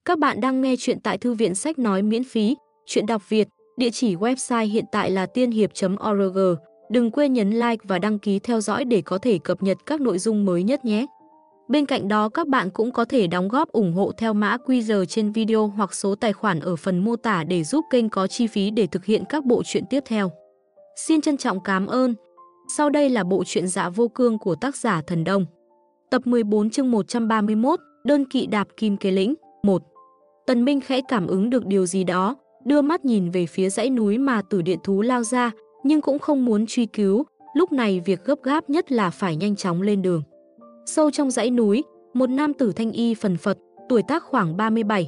Các bạn đang nghe chuyện tại Thư viện Sách Nói miễn phí, chuyện đọc Việt, địa chỉ website hiện tại là tiên hiệp.org. Đừng quên nhấn like và đăng ký theo dõi để có thể cập nhật các nội dung mới nhất nhé. Bên cạnh đó các bạn cũng có thể đóng góp ủng hộ theo mã QR trên video hoặc số tài khoản ở phần mô tả để giúp kênh có chi phí để thực hiện các bộ truyện tiếp theo. Xin trân trọng cảm ơn. Sau đây là bộ truyện Dạ Vô Cương của tác giả Thần Đông. Tập 14 chương 131, Đơn kỵ đạp kim kế lĩnh, 1. Tần Minh khẽ cảm ứng được điều gì đó, đưa mắt nhìn về phía dãy núi mà Tử Điện Thú lao ra, nhưng cũng không muốn truy cứu, lúc này việc gấp gáp nhất là phải nhanh chóng lên đường. Sâu trong dãy núi, một nam tử thanh y phần phật, tuổi tác khoảng 37,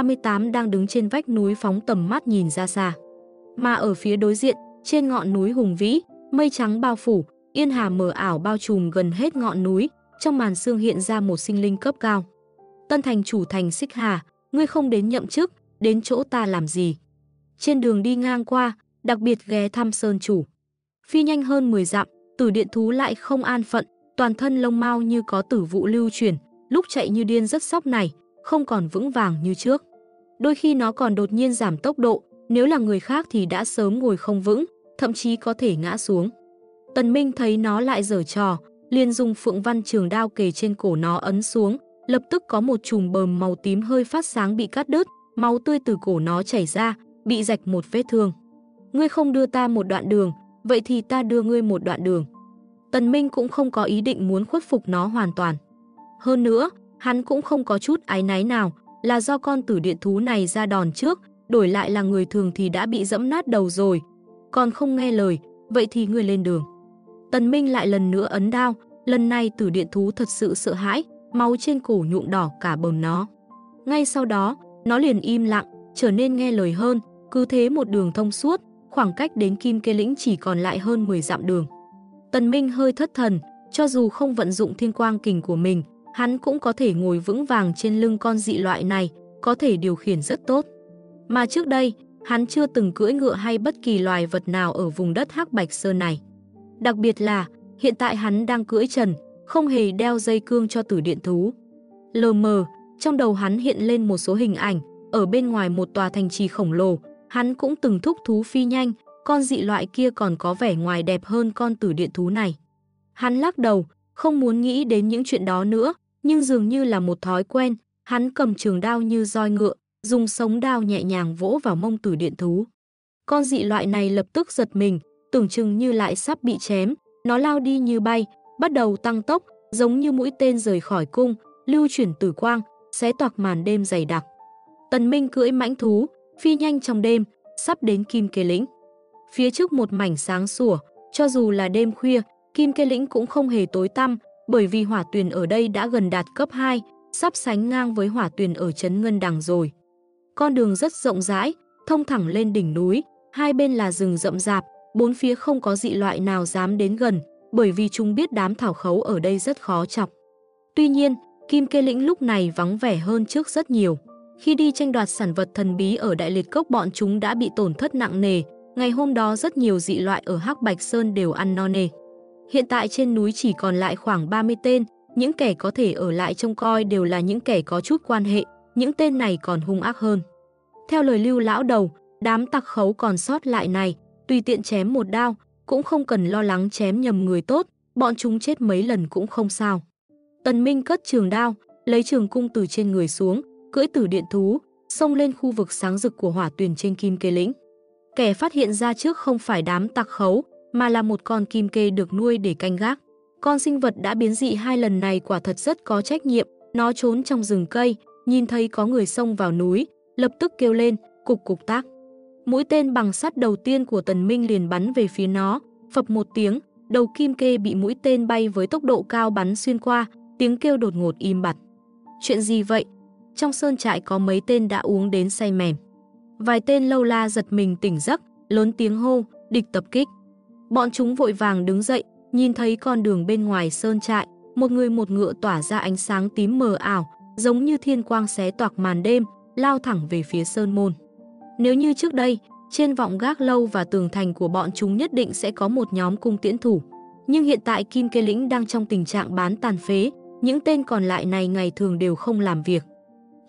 38 đang đứng trên vách núi phóng tầm mắt nhìn ra xa. Mà ở phía đối diện, trên ngọn núi hùng vĩ, mây trắng bao phủ, yên hà mờ ảo bao trùm gần hết ngọn núi, trong màn sương hiện ra một sinh linh cấp cao. Tân thành chủ thành Xích Hà, ngươi không đến nhậm chức, đến chỗ ta làm gì? Trên đường đi ngang qua, đặc biệt ghé thăm sơn chủ. Phi nhanh hơn 10 dặm, Tử Điện Thú lại không an phận, toàn thân lông mao như có tử vụ lưu chuyển, lúc chạy như điên rất sóc này, không còn vững vàng như trước. Đôi khi nó còn đột nhiên giảm tốc độ, nếu là người khác thì đã sớm ngồi không vững, thậm chí có thể ngã xuống. Tần Minh thấy nó lại giở trò, liền dùng phượng văn trường đao kề trên cổ nó ấn xuống, lập tức có một chùm bờm màu tím hơi phát sáng bị cắt đứt, máu tươi từ cổ nó chảy ra, bị rạch một vết thương. Ngươi không đưa ta một đoạn đường, vậy thì ta đưa ngươi một đoạn đường. Tần Minh cũng không có ý định muốn khuất phục nó hoàn toàn. Hơn nữa, hắn cũng không có chút áy náy nào, là do con Tử Điện Thú này ra đòn trước, đổi lại là người thường thì đã bị dẫm nát đầu rồi. Còn không nghe lời, vậy thì ngươi lên đường. Tần Minh lại lần nữa ấn đao, lần này Tử Điện Thú thật sự sợ hãi, máu trên cổ nhuộm đỏ cả bờm nó. Ngay sau đó, nó liền im lặng, trở nên nghe lời hơn, cứ thế một đường thông suốt, khoảng cách đến Kim Kê Lĩnh chỉ còn lại hơn 10 dặm đường. Tần Minh hơi thất thần, cho dù không vận dụng thiên quang kình của mình, hắn cũng có thể ngồi vững vàng trên lưng con dị loại này, có thể điều khiển rất tốt. Mà trước đây, hắn chưa từng cưỡi ngựa hay bất kỳ loài vật nào ở vùng đất Hắc Bạch Sơn này. Đặc biệt là, hiện tại hắn đang cưỡi trần, không hề đeo dây cương cho Tử Điện Thú. Lờ mờ, trong đầu hắn hiện lên một số hình ảnh, ở bên ngoài một tòa thành trì khổng lồ, hắn cũng từng thúc thú phi nhanh, con dị loại kia còn có vẻ ngoài đẹp hơn con Tử Điện Thú này. Hắn lắc đầu, không muốn nghĩ đến những chuyện đó nữa, nhưng dường như là một thói quen, hắn cầm trường đao như roi ngựa, dùng sống đao nhẹ nhàng vỗ vào mông Tử Điện Thú. Con dị loại này lập tức giật mình, tưởng chừng như lại sắp bị chém, nó lao đi như bay, bắt đầu tăng tốc, giống như mũi tên rời khỏi cung, lưu chuyển tử quang, xé toạc màn đêm dày đặc. Tần Minh cưỡi mãnh thú, phi nhanh trong đêm, sắp đến Kim Kê Lĩnh. Phía trước một mảnh sáng sủa, cho dù là đêm khuya, Kim Kê Lĩnh cũng không hề tối tăm, bởi vì hỏa tuyền ở đây đã gần đạt cấp 2, sắp sánh ngang với hỏa tuyền ở trấn Ngân Đằng rồi. Con đường rất rộng rãi, thông thẳng lên đỉnh núi, hai bên là rừng rậm rạp, bốn phía không có dị loại nào dám đến gần, bởi vì chúng biết đám thảo khấu ở đây rất khó chọc. Tuy nhiên, Kim Kê Lĩnh lúc này vắng vẻ hơn trước rất nhiều. Khi đi tranh đoạt sản vật thần bí ở Đại Liệt Cốc, bọn chúng đã bị tổn thất nặng nề. Ngày hôm đó rất nhiều dị loại ở Hắc Bạch Sơn đều ăn no nê. Hiện tại trên núi chỉ còn lại khoảng 30 tên, những kẻ có thể ở lại trông coi đều là những kẻ có chút quan hệ, những tên này còn hung ác hơn. Theo lời Lưu lão đầu, đám tặc khấu còn sót lại này, tùy tiện chém một đao, cũng không cần lo lắng chém nhầm người tốt, bọn chúng chết mấy lần cũng không sao. Tần Minh cất trường đao, lấy trường cung từ trên người xuống, cưỡi Tử Điện Thú, xông lên khu vực sáng rực của hỏa tuyền trên Kim Kê Lĩnh. Kẻ phát hiện ra trước không phải đám tặc khấu, mà là một con kim kê được nuôi để canh gác. Con sinh vật đã biến dị 2 lần này quả thật rất có trách nhiệm, nó trốn trong rừng cây, nhìn thấy có người xông vào núi, lập tức kêu lên, cục cục tác. Mũi tên bằng sắt đầu tiên của Tần Minh liền bắn về phía nó, phập một tiếng, đầu kim kê bị mũi tên bay với tốc độ cao bắn xuyên qua, tiếng kêu đột ngột im bặt. Chuyện gì vậy? Trong sơn trại có mấy tên đã uống đến say mềm. Vài tên lâu la giật mình tỉnh giấc, lớn tiếng hô, địch tập kích. Bọn chúng vội vàng đứng dậy, nhìn thấy con đường bên ngoài sơn trại, một người một ngựa tỏa ra ánh sáng tím mờ ảo, giống như thiên quang xé toạc màn đêm, lao thẳng về phía sơn môn. Nếu như trước đây, trên vọng gác lâu và tường thành của bọn chúng nhất định sẽ có một nhóm cung tiễn thủ. Nhưng hiện tại Kim Kê Lĩnh đang trong tình trạng bán tàn phế, những tên còn lại này ngày thường đều không làm việc.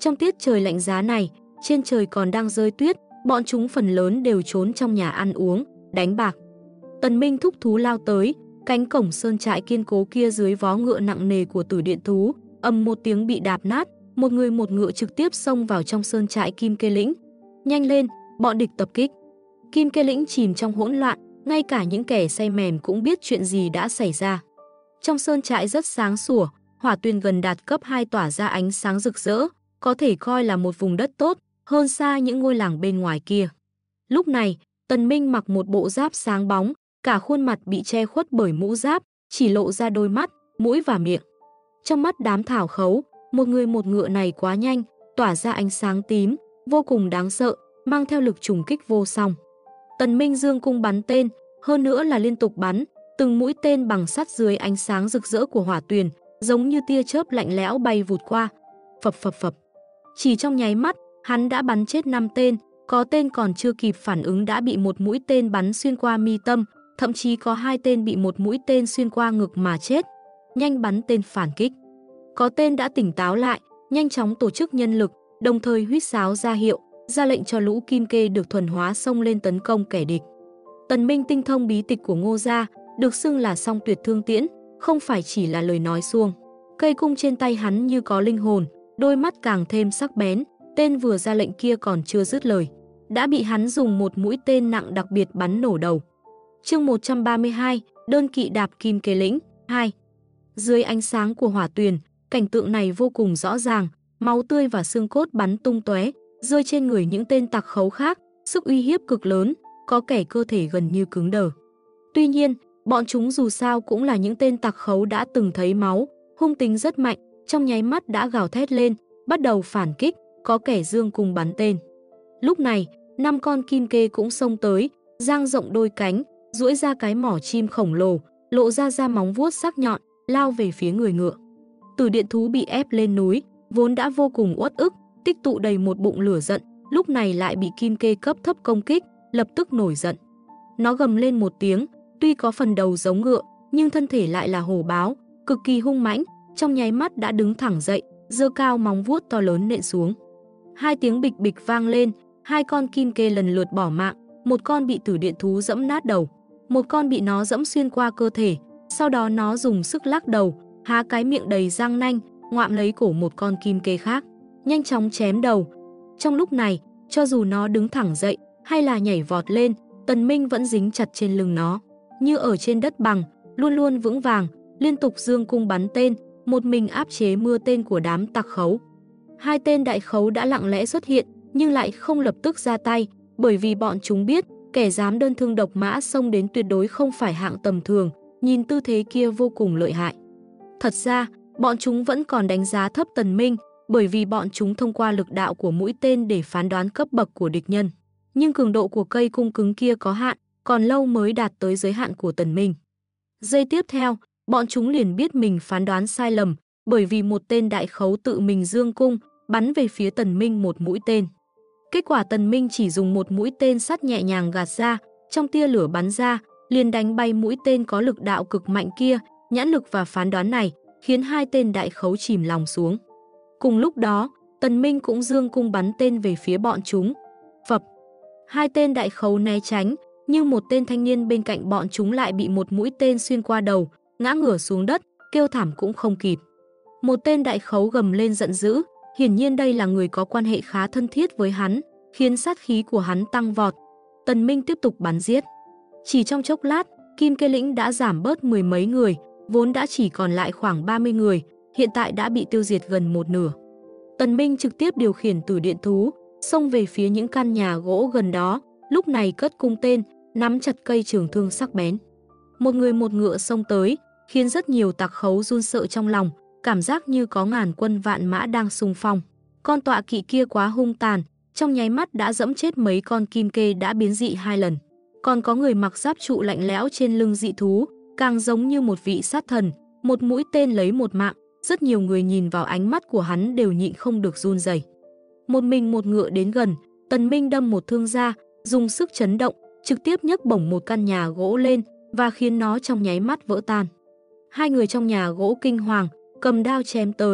Trong tiết trời lạnh giá này, trên trời còn đang rơi tuyết, bọn chúng phần lớn đều trốn trong nhà ăn uống, đánh bạc. Tần Minh thúc thú lao tới, cánh cổng sơn trại kiên cố kia dưới vó ngựa nặng nề của Tử Điện thú, ầm một tiếng bị đạp nát, một người một ngựa trực tiếp xông vào trong sơn trại Kim Kê Lĩnh. Nhanh lên, bọn địch tập kích. Kim Kê Lĩnh chìm trong hỗn loạn, ngay cả những kẻ say mềm cũng biết chuyện gì đã xảy ra. Trong sơn trại rất sáng sủa, hỏa tuyền gần đạt cấp 2 tỏa ra ánh sáng rực rỡ, có thể coi là một vùng đất tốt, hơn xa những ngôi làng bên ngoài kia. Lúc này, Tần Minh mặc một bộ giáp sáng bóng, cả khuôn mặt bị che khuất bởi mũ giáp, chỉ lộ ra đôi mắt, mũi và miệng. Trong mắt đám thảo khấu, một người một ngựa này quá nhanh, tỏa ra ánh sáng tím, vô cùng đáng sợ, mang theo lực trùng kích vô song. Tần Minh dương cung bắn tên, hơn nữa là liên tục bắn, từng mũi tên bằng sắt dưới ánh sáng rực rỡ của hỏa tuyền, giống như tia chớp lạnh lẽo bay vụt qua. Phập phập phập. Chỉ trong nháy mắt, hắn đã bắn chết 5 tên, có tên còn chưa kịp phản ứng đã bị một mũi tên bắn xuyên qua mi tâm, thậm chí có 2 tên bị một mũi tên xuyên qua ngực mà chết. Nhanh bắn tên phản kích. Có tên đã tỉnh táo lại, nhanh chóng tổ chức nhân lực, đồng thời huýt sáo ra hiệu, ra lệnh cho lũ kim kê được thuần hóa xông lên tấn công kẻ địch. Tần Minh tinh thông bí tịch của Ngô gia, được xưng là song tuyệt thương tiễn, không phải chỉ là lời nói suông. Cây cung trên tay hắn như có linh hồn, đôi mắt càng thêm sắc bén, tên vừa ra lệnh kia còn chưa dứt lời, đã bị hắn dùng một mũi tên nặng đặc biệt bắn nổ đầu. Chương 132, đơn kỵ đạp Kim Kê Lĩnh 2. Dưới ánh sáng của hỏa tuyền, cảnh tượng này vô cùng rõ ràng, máu tươi và xương cốt bắn tung tóe, rơi trên người những tên tặc khấu khác, sức uy hiếp cực lớn, có kẻ cơ thể gần như cứng đờ. Tuy nhiên, bọn chúng dù sao cũng là những tên tặc khấu đã từng thấy máu, hung tính rất mạnh, trong nháy mắt đã gào thét lên, bắt đầu phản kích, có kẻ dương cung bắn tên. Lúc này, 5 con kim kê cũng xông tới, dang rộng đôi cánh, duỗi ra cái mỏ chim khổng lồ, lộ ra da móng vuốt sắc nhọn, lao về phía người ngựa. Tử Điện thú bị ép lên núi, vốn đã vô cùng uất ức, tích tụ đầy một bụng lửa giận, lúc này lại bị kim kê cấp thấp công kích, lập tức nổi giận. Nó gầm lên một tiếng, tuy có phần đầu giống ngựa, nhưng thân thể lại là hổ báo, cực kỳ hung mãnh, trong nháy mắt đã đứng thẳng dậy, giơ cao móng vuốt to lớn nện xuống. 2 tiếng bịch bịch vang lên, 2 con kim kê lần lượt bỏ mạng, một con bị Tử Điện thú dẫm nát đầu, một con bị nó dẫm xuyên qua cơ thể, sau đó nó dùng sức lắc đầu, há cái miệng đầy răng nanh, ngoạm lấy cổ một con kim kê khác, nhanh chóng chém đầu. Trong lúc này, cho dù nó đứng thẳng dậy hay là nhảy vọt lên, Tần Minh vẫn dính chặt trên lưng nó, như ở trên đất bằng, luôn luôn vững vàng, liên tục dương cung bắn tên, một mình áp chế mưa tên của đám tặc khấu. 2 tên đại khấu đã lặng lẽ xuất hiện, nhưng lại không lập tức ra tay, bởi vì bọn chúng biết, kẻ dám đơn thương độc mã xông đến tuyệt đối không phải hạng tầm thường, nhìn tư thế kia vô cùng lợi hại. Thật ra, bọn chúng vẫn còn đánh giá thấp Tần Minh, bởi vì bọn chúng thông qua lực đạo của mũi tên để phán đoán cấp bậc của địch nhân. Nhưng cường độ của cây cung cứng kia có hạn, còn lâu mới đạt tới giới hạn của Tần Minh. Giây tiếp theo, bọn chúng liền biết mình phán đoán sai lầm, bởi vì một tên đại khấu tự mình dương cung, bắn về phía Tần Minh một mũi tên. Kết quả Tần Minh chỉ dùng một mũi tên sắt nhẹ nhàng gạt ra, trong tia lửa bắn ra, liền đánh bay mũi tên có lực đạo cực mạnh kia, nhãn lực và phán đoán này, khiến 2 tên đại khấu chìm lòng xuống. Cùng lúc đó, Tần Minh cũng dương cung bắn tên về phía bọn chúng. Phập! 2 tên đại khấu né tránh, nhưng một tên thanh niên bên cạnh bọn chúng lại bị một mũi tên xuyên qua đầu, ngã ngửa xuống đất, kêu thảm cũng không kịp. Một tên đại khấu gầm lên giận dữ, hiển nhiên đây là người có quan hệ khá thân thiết với hắn, khiến sát khí của hắn tăng vọt. Tần Minh tiếp tục bắn giết. Chỉ trong chốc lát, Kim Kê Lĩnh đã giảm bớt 10 mấy người, vốn đã chỉ còn lại khoảng 30 người, hiện tại đã bị tiêu diệt gần một nửa. Tần Minh trực tiếp điều khiển Tử Điện thú, xông về phía những căn nhà gỗ gần đó, lúc này cất cung tên, nắm chặt cây trường thương sắc bén. Một người một ngựa xông tới, khiến rất nhiều tặc khấu run sợ trong lòng, cảm giác như có ngàn quân vạn mã đang xung phong. Con tọa kỵ kia quá hung tàn, trong nháy mắt đã dẫm chết mấy con kim kê đã biến dị 2 lần. Còn có người mặc giáp trụ lạnh lẽo trên lưng dị thú, càng giống như một vị sát thần, một mũi tên lấy một mạng, rất nhiều người nhìn vào ánh mắt của hắn đều nhịn không được run rẩy. Một mình một ngựa đến gần, Tần Minh đâm một thương ra, dùng sức chấn động, trực tiếp nhấc bổng một căn nhà gỗ lên và khiến nó trong nháy mắt vỡ tan. 2 người trong nhà gỗ kinh hoàng, cầm đao chém tới,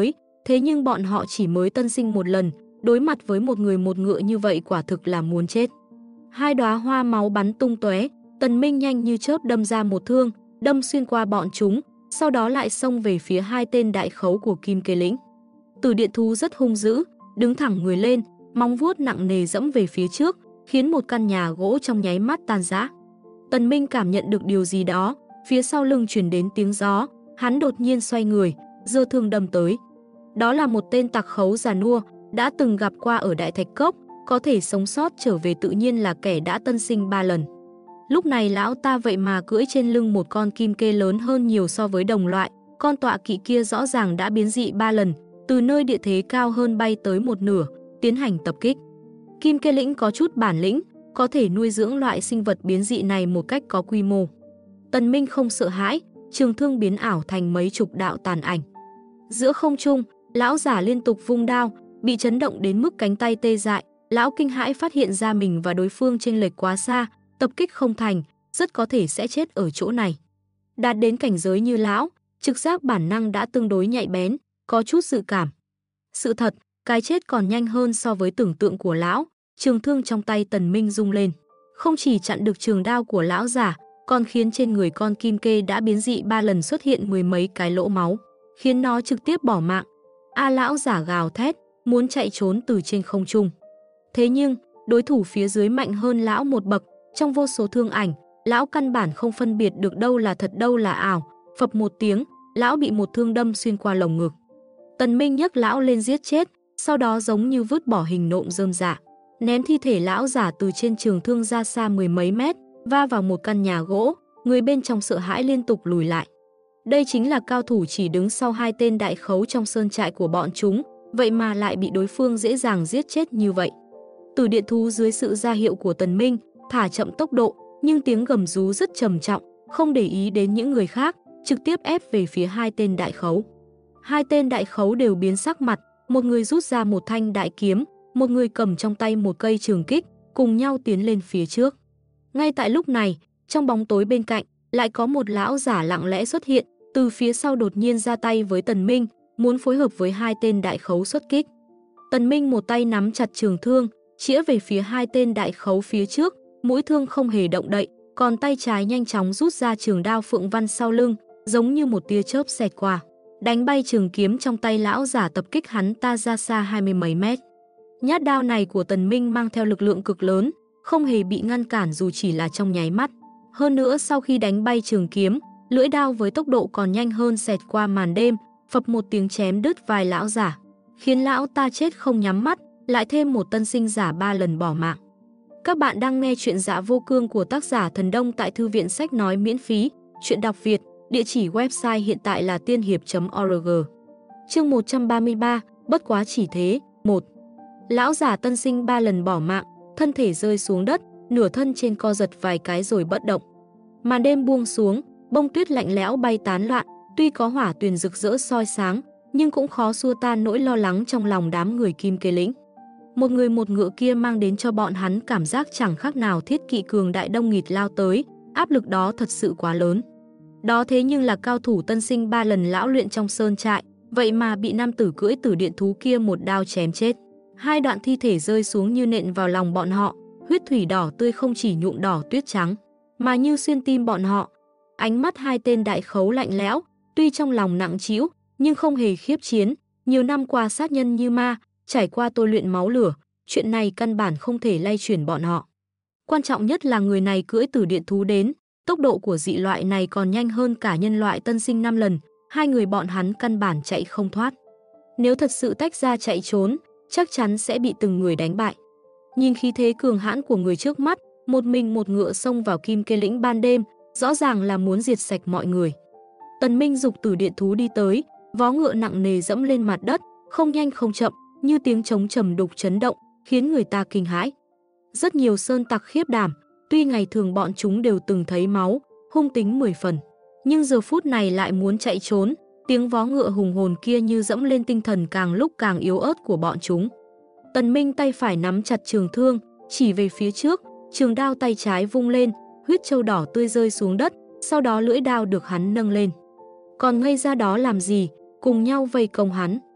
Thế nhưng bọn họ chỉ mới tân sinh một lần, đối mặt với một người một ngựa như vậy quả thực là muốn chết. Hai đóa hoa máu bắn tung tóe, Tần Minh nhanh như chớp đâm ra một thương, đâm xuyên qua bọn chúng, sau đó lại xông về phía hai tên đại khấu của Kim Kê Lĩnh. Tử điện thú rất hung dữ, đứng thẳng người lên, móng vuốt nặng nề dẫm về phía trước, khiến một căn nhà gỗ trong nháy mắt tan rã. Tần Minh cảm nhận được điều gì đó, phía sau lưng truyền đến tiếng gió, hắn đột nhiên xoay người, giơ thương đâm tới. Đó là một tên tặc khấu già nua, đã từng gặp qua ở Đại Thạch Cốc, có thể sống sót trở về tự nhiên là kẻ đã tân sinh 3 lần. Lúc này lão ta vậy mà cưỡi trên lưng một con kim kê lớn hơn nhiều so với đồng loại, con tọa kỵ kia rõ ràng đã biến dị 3 lần, từ nơi địa thế cao hơn bay tới một nửa, tiến hành tập kích. Kim Kê Lĩnh có chút bản lĩnh, có thể nuôi dưỡng loại sinh vật biến dị này một cách có quy mô. Tần Minh không sợ hãi, trường thương biến ảo thành mấy chục đạo tàn ảnh. Giữa không trung, lão giả liên tục vung đao, bị chấn động đến mức cánh tay tê dại, lão kinh hãi phát hiện ra mình và đối phương chênh lệch quá xa, tập kích không thành, rất có thể sẽ chết ở chỗ này. Đạt đến cảnh giới như lão, trực giác bản năng đã tương đối nhạy bén, có chút dự cảm. Sự thật, cái chết còn nhanh hơn so với tưởng tượng của lão, trường thương trong tay Tần Minh rung lên. Không chỉ chặn được trường đao của lão giả, còn khiến trên người con kim kê đã biến dị 3 lần xuất hiện mười mấy cái lỗ máu, khiến nó trực tiếp bỏ mạng. Lão giả gào thét, muốn chạy trốn từ trên không trung. Thế nhưng, đối thủ phía dưới mạnh hơn lão một bậc, trong vô số thương ảnh, lão căn bản không phân biệt được đâu là thật đâu là ảo, phập một tiếng, lão bị một thương đâm xuyên qua lồng ngực. Tần Minh nhấc lão lên giết chết, sau đó giống như vứt bỏ hình nộm rơm rạ, ném thi thể lão giả từ trên trường thương ra xa mười mấy mét, va vào một căn nhà gỗ, người bên trong sợ hãi liên tục lùi lại. Đây chính là cao thủ chỉ đứng sau hai tên đại khấu trong sơn trại của bọn chúng, vậy mà lại bị đối phương dễ dàng giết chết như vậy. Tử điện thú dưới sự ra hiệu của Tần Minh, thả chậm tốc độ, nhưng tiếng gầm rú rất trầm trọng, không để ý đến những người khác, trực tiếp ép về phía hai tên đại khấu. Hai tên đại khấu đều biến sắc mặt, một người rút ra một thanh đại kiếm, một người cầm trong tay một cây trường kích, cùng nhau tiến lên phía trước. Ngay tại lúc này, trong bóng tối bên cạnh, lại có một lão giả lặng lẽ xuất hiện, từ phía sau đột nhiên ra tay với Tần Minh, muốn phối hợp với hai tên đại khấu xuất kích. Tần Minh một tay nắm chặt trường thương, chĩa về phía hai tên đại khấu phía trước, mũi thương không hề động đậy, còn tay trái nhanh chóng rút ra trường đao phượng văn sau lưng, giống như một tia chớp xẹt qua, đánh bay trường kiếm trong tay lão giả tập kích hắn ta ra xa 20 mấy mét. Nhát đao này của Tần Minh mang theo lực lượng cực lớn, không hề bị ngăn cản dù chỉ là trong nháy mắt. Hơn nữa sau khi đánh bay trường kiếm, lưỡi đao với tốc độ còn nhanh hơn xẹt qua màn đêm, phập một tiếng chém đứt vai lão giả, khiến lão ta chết không nhắm mắt, lại thêm một tân sinh giả 3 lần bỏ mạng. Các bạn đang nghe chuyện Dạ Vô Cương của tác giả Thần Đông tại thư viện sách nói miễn phí, chuyện đọc Việt, địa chỉ website hiện tại là tiên hiệp.org. Chương 133, bất quá chỉ thế, 1. Lão giả tân sinh 3 lần bỏ mạng, thân thể rơi xuống đất, nửa thân trên co giật vài cái rồi bất động. Màn đêm buông xuống, bông tuyết lạnh lẽo bay tán loạn, tuy có hỏa tuyền rực rỡ soi sáng, nhưng cũng khó xua tan nỗi lo lắng trong lòng đám người Kim Kê Lĩnh. Một người một ngựa kia mang đến cho bọn hắn cảm giác chẳng khác nào thiết kỵ cường đại đông nghịt lao tới, áp lực đó thật sự quá lớn. Đó thế nhưng là cao thủ tân sinh 3 lần lão luyện trong sơn trại, vậy mà bị nam tử cưỡi tử điện thú kia một đao chém chết. Hai đoạn thi thể rơi xuống như nện vào lòng bọn họ, huyết thủy đỏ tươi không chỉ nhuộm đỏ tuyết trắng, mà như xuyên tim bọn họ. Ánh mắt hai tên đại khấu lạnh lẽo, tuy trong lòng nặng trĩu, nhưng không hề khiếp chiến. Nhiều năm qua sát nhân như ma, trải qua tôi luyện máu lửa, chuyện này căn bản không thể lay chuyển bọn họ. Quan trọng nhất là người này cưỡi tử điện thú đến, tốc độ của dị loại này còn nhanh hơn cả nhân loại tân sinh 5 lần, hai người bọn hắn căn bản chạy không thoát. Nếu thật sự tách ra chạy trốn, chắc chắn sẽ bị từng người đánh bại. Nhìn khí thế cường hãn của người trước mắt, một mình một ngựa xông vào Kim Kê Lĩnh ban đêm, rõ ràng là muốn diệt sạch mọi người. Tần Minh dục tử điện thú đi tới, vó ngựa nặng nề dẫm lên mặt đất, không nhanh không chậm, như tiếng trống trầm đục chấn động, khiến người ta kinh hãi. Rất nhiều sơn tặc khiếp đảm, tuy ngày thường bọn chúng đều từng thấy máu, hung tính 10 phần, nhưng giờ phút này lại muốn chạy trốn, tiếng vó ngựa hùng hồn kia như dẫm lên tinh thần càng lúc càng yếu ớt của bọn chúng. Tần Minh tay phải nắm chặt trường thương, chỉ về phía trước, trường đao tay trái vung lên, huyết châu đỏ tươi rơi xuống đất, sau đó lưỡi đao được hắn nâng lên. Còn ngây ra đó làm gì, cùng nhau vây công hắn.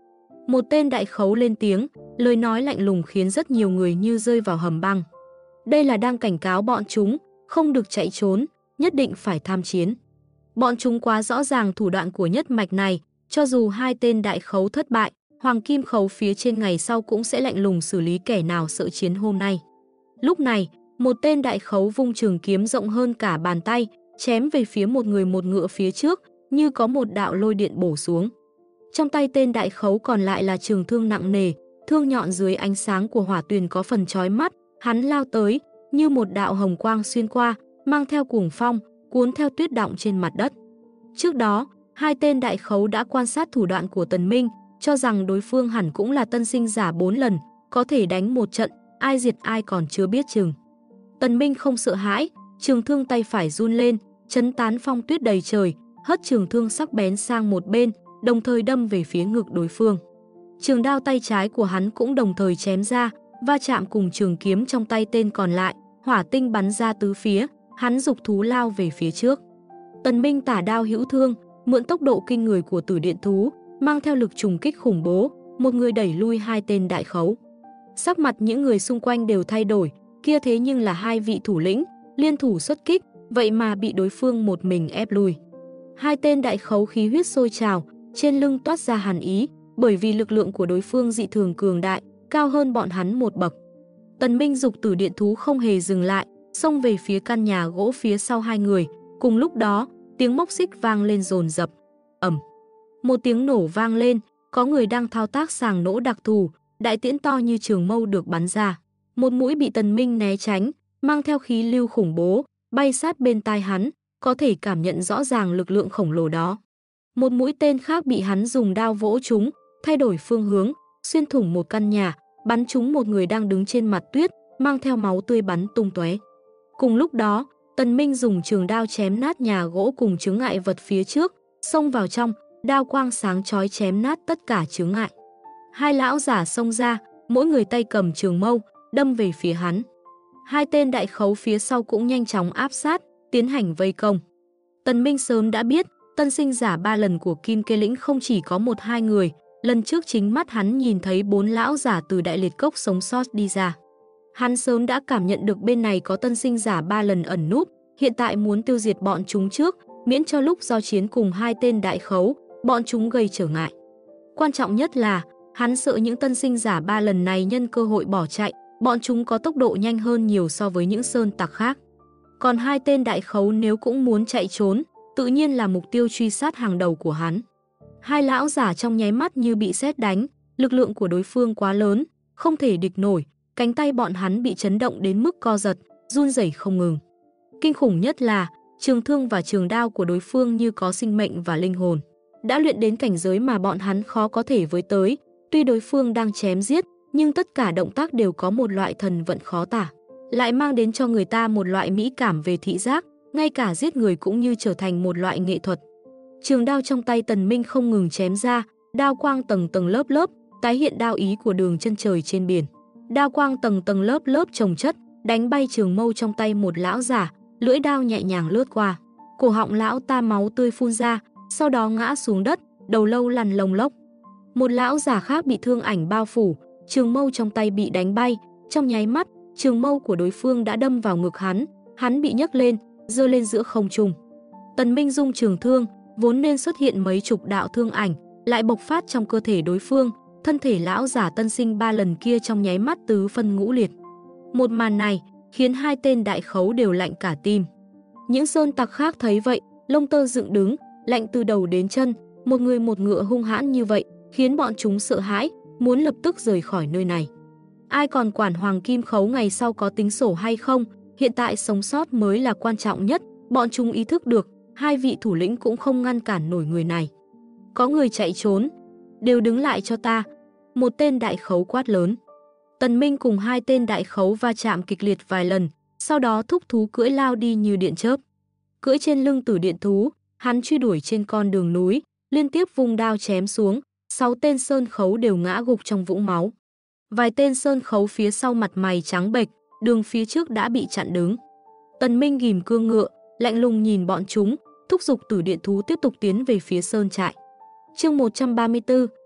Một tên đại khấu lên tiếng, lời nói lạnh lùng khiến rất nhiều người như rơi vào hầm băng. Đây là đang cảnh cáo bọn chúng, không được chạy trốn, nhất định phải tham chiến. Bọn chúng quá rõ ràng thủ đoạn của nhất mạch này, cho dù hai tên đại khấu thất bại, Hoàng Kim Khấu phía trên ngày sau cũng sẽ lạnh lùng xử lý kẻ nào sợ chiến hôm nay. Lúc này, một tên đại khấu vung trường kiếm rộng hơn cả bàn tay, chém về phía một người một ngựa phía trước, như có một đạo lôi điện bổ xuống. Trong tay tên đại khấu còn lại là trường thương nặng nề, thương nhọn dưới ánh sáng của hỏa tuyền có phần chói mắt, hắn lao tới, như một đạo hồng quang xuyên qua, mang theo cuồng phong, cuốn theo tuyết đọng trên mặt đất. Trước đó, hai tên đại khấu đã quan sát thủ đoạn của Tần Minh, cho rằng đối phương hẳn cũng là tân sinh giả 4 lần, có thể đánh một trận, ai diệt ai còn chưa biết chừng. Tần Minh không sợ hãi, trường thương tay phải run lên, chấn tán phong tuyết đầy trời, hất trường thương sắc bén sang một bên, đồng thời đâm về phía ngực đối phương. Trường đao tay trái của hắn cũng đồng thời chém ra, va chạm cùng trường kiếm trong tay tên còn lại, hỏa tinh bắn ra tứ phía, hắn dục thú lao về phía trước. Tần Minh tả đao hữu thương, mượn tốc độ kinh người của tử điện thú, mang theo lực trùng kích khủng bố, một người đẩy lui hai tên đại khấu. Sắc mặt những người xung quanh đều thay đổi, kia thế nhưng là hai vị thủ lĩnh, liên thủ xuất kích, vậy mà bị đối phương một mình ép lui. Hai tên đại khấu khí huyết sôi trào, trên lưng toát ra hàn ý, bởi vì lực lượng của đối phương dị thường cường đại, cao hơn bọn hắn một bậc. Tần Minh dục tử điện thú không hề dừng lại, xông về phía căn nhà gỗ phía sau hai người. Cùng lúc đó, tiếng móc xích vang lên dồn dập. Ầm. Một tiếng nổ vang lên, có người đang thao tác sàng nỗ đặc thù, đại tiễn to như trường mâu được bắn ra. Một mũi bị Tần Minh né tránh, mang theo khí lưu khủng bố, bay sát bên tai hắn, có thể cảm nhận rõ ràng lực lượng khổng lồ đó. Một mũi tên khác bị hắn dùng đao vỗ trúng, thay đổi phương hướng, xuyên thủng một căn nhà, bắn trúng một người đang đứng trên mặt tuyết, mang theo máu tươi bắn tung tóe. Cùng lúc đó, Tần Minh dùng trường đao chém nát nhà gỗ cùng chướng ngại vật phía trước, xông vào trong, đao quang sáng chói chém nát tất cả chướng ngại. Hai lão giả xông ra, mỗi người tay cầm trường mâu, đâm về phía hắn. Hai tên đại khấu phía sau cũng nhanh chóng áp sát, tiến hành vây công. Tần Minh sớm đã biết, tân sinh giả 3 lần của Kim Kê Lĩnh không chỉ có 1-2 người, lần trước chính mắt hắn nhìn thấy 4 lão giả từ Đại Liệt Cốc sống sót đi ra. Hắn sớm đã cảm nhận được bên này có tân sinh giả 3 lần ẩn núp, hiện tại muốn tiêu diệt bọn chúng trước, miễn cho lúc giao chiến cùng hai tên đại khấu, bọn chúng gây trở ngại. Quan trọng nhất là, hắn sợ những tân sinh giả 3 lần này nhân cơ hội bỏ chạy, bọn chúng có tốc độ nhanh hơn nhiều so với những sơn tặc khác. Còn hai tên đại khấu nếu cũng muốn chạy trốn, tự nhiên là mục tiêu truy sát hàng đầu của hắn. Hai lão giả trong nháy mắt như bị sét đánh, lực lượng của đối phương quá lớn, không thể địch nổi, cánh tay bọn hắn bị chấn động đến mức co giật, run rẩy không ngừng. Kinh khủng nhất là, trường thương và trường đao của đối phương như có sinh mệnh và linh hồn, đã luyện đến cảnh giới mà bọn hắn khó có thể với tới. Tuy đối phương đang chém giết, nhưng tất cả động tác đều có một loại thần vận khó tả, lại mang đến cho người ta một loại mỹ cảm về thị giác, ngay cả giết người cũng như trở thành một loại nghệ thuật. Trường đao trong tay Tần Minh không ngừng chém ra, đao quang tầng tầng lớp lớp, tái hiện đao ý của đường chân trời trên biển. Đao quang tầng tầng lớp lớp chồng chất, đánh bay trường mâu trong tay một lão giả, lưỡi đao nhẹ nhàng lướt qua. Cổ họng lão ta máu tươi phun ra, sau đó ngã xuống đất, đầu lâu lăn lông lốc. Một lão giả khác bị thương ảnh bao phủ, trường mâu trong tay bị đánh bay, trong nháy mắt, trường mâu của đối phương đã đâm vào ngực hắn bị nhấc lên, giơ lên giữa không trung. Tần Minh dung trường thương, vốn nên xuất hiện mấy chục đạo thương ảnh, lại bộc phát trong cơ thể đối phương, thân thể lão giả tân sinh 3 lần kia trong nháy mắt tứ phân ngũ liệt. Một màn này khiến hai tên đại khấu đều lạnh cả tim. Những sơn tặc khác thấy vậy, lông tơ dựng đứng, lạnh từ đầu đến chân, một người một ngựa hung hãn như vậy, khiến bọn chúng sợ hãi, muốn lập tức rời khỏi nơi này. Ai còn quản Hoàng Kim Khấu ngày sau có tính sổ hay không, hiện tại sống sót mới là quan trọng nhất, bọn chúng ý thức được, hai vị thủ lĩnh cũng không ngăn cản nổi người này. Có người chạy trốn, đều đứng lại cho ta, một tên đại khấu quát lớn. Tần Minh cùng hai tên đại khấu va chạm kịch liệt vài lần, sau đó thúc thú cưỡi lao đi như điện chớp. Cưỡi trên lưng tử điện thú, hắn truy đuổi trên con đường núi, liên tiếp vung đao chém xuống, 6 tên sơn khấu đều ngã gục trong vũng máu. Vài tên sơn khấu phía sau mặt mày trắng bệch, đường phía trước đã bị chặn đứng. Tần Minh ghim cương ngựa, lạnh lùng nhìn bọn chúng, thúc giục tử điện thú tiếp tục tiến về phía sơn trại. Chương 134,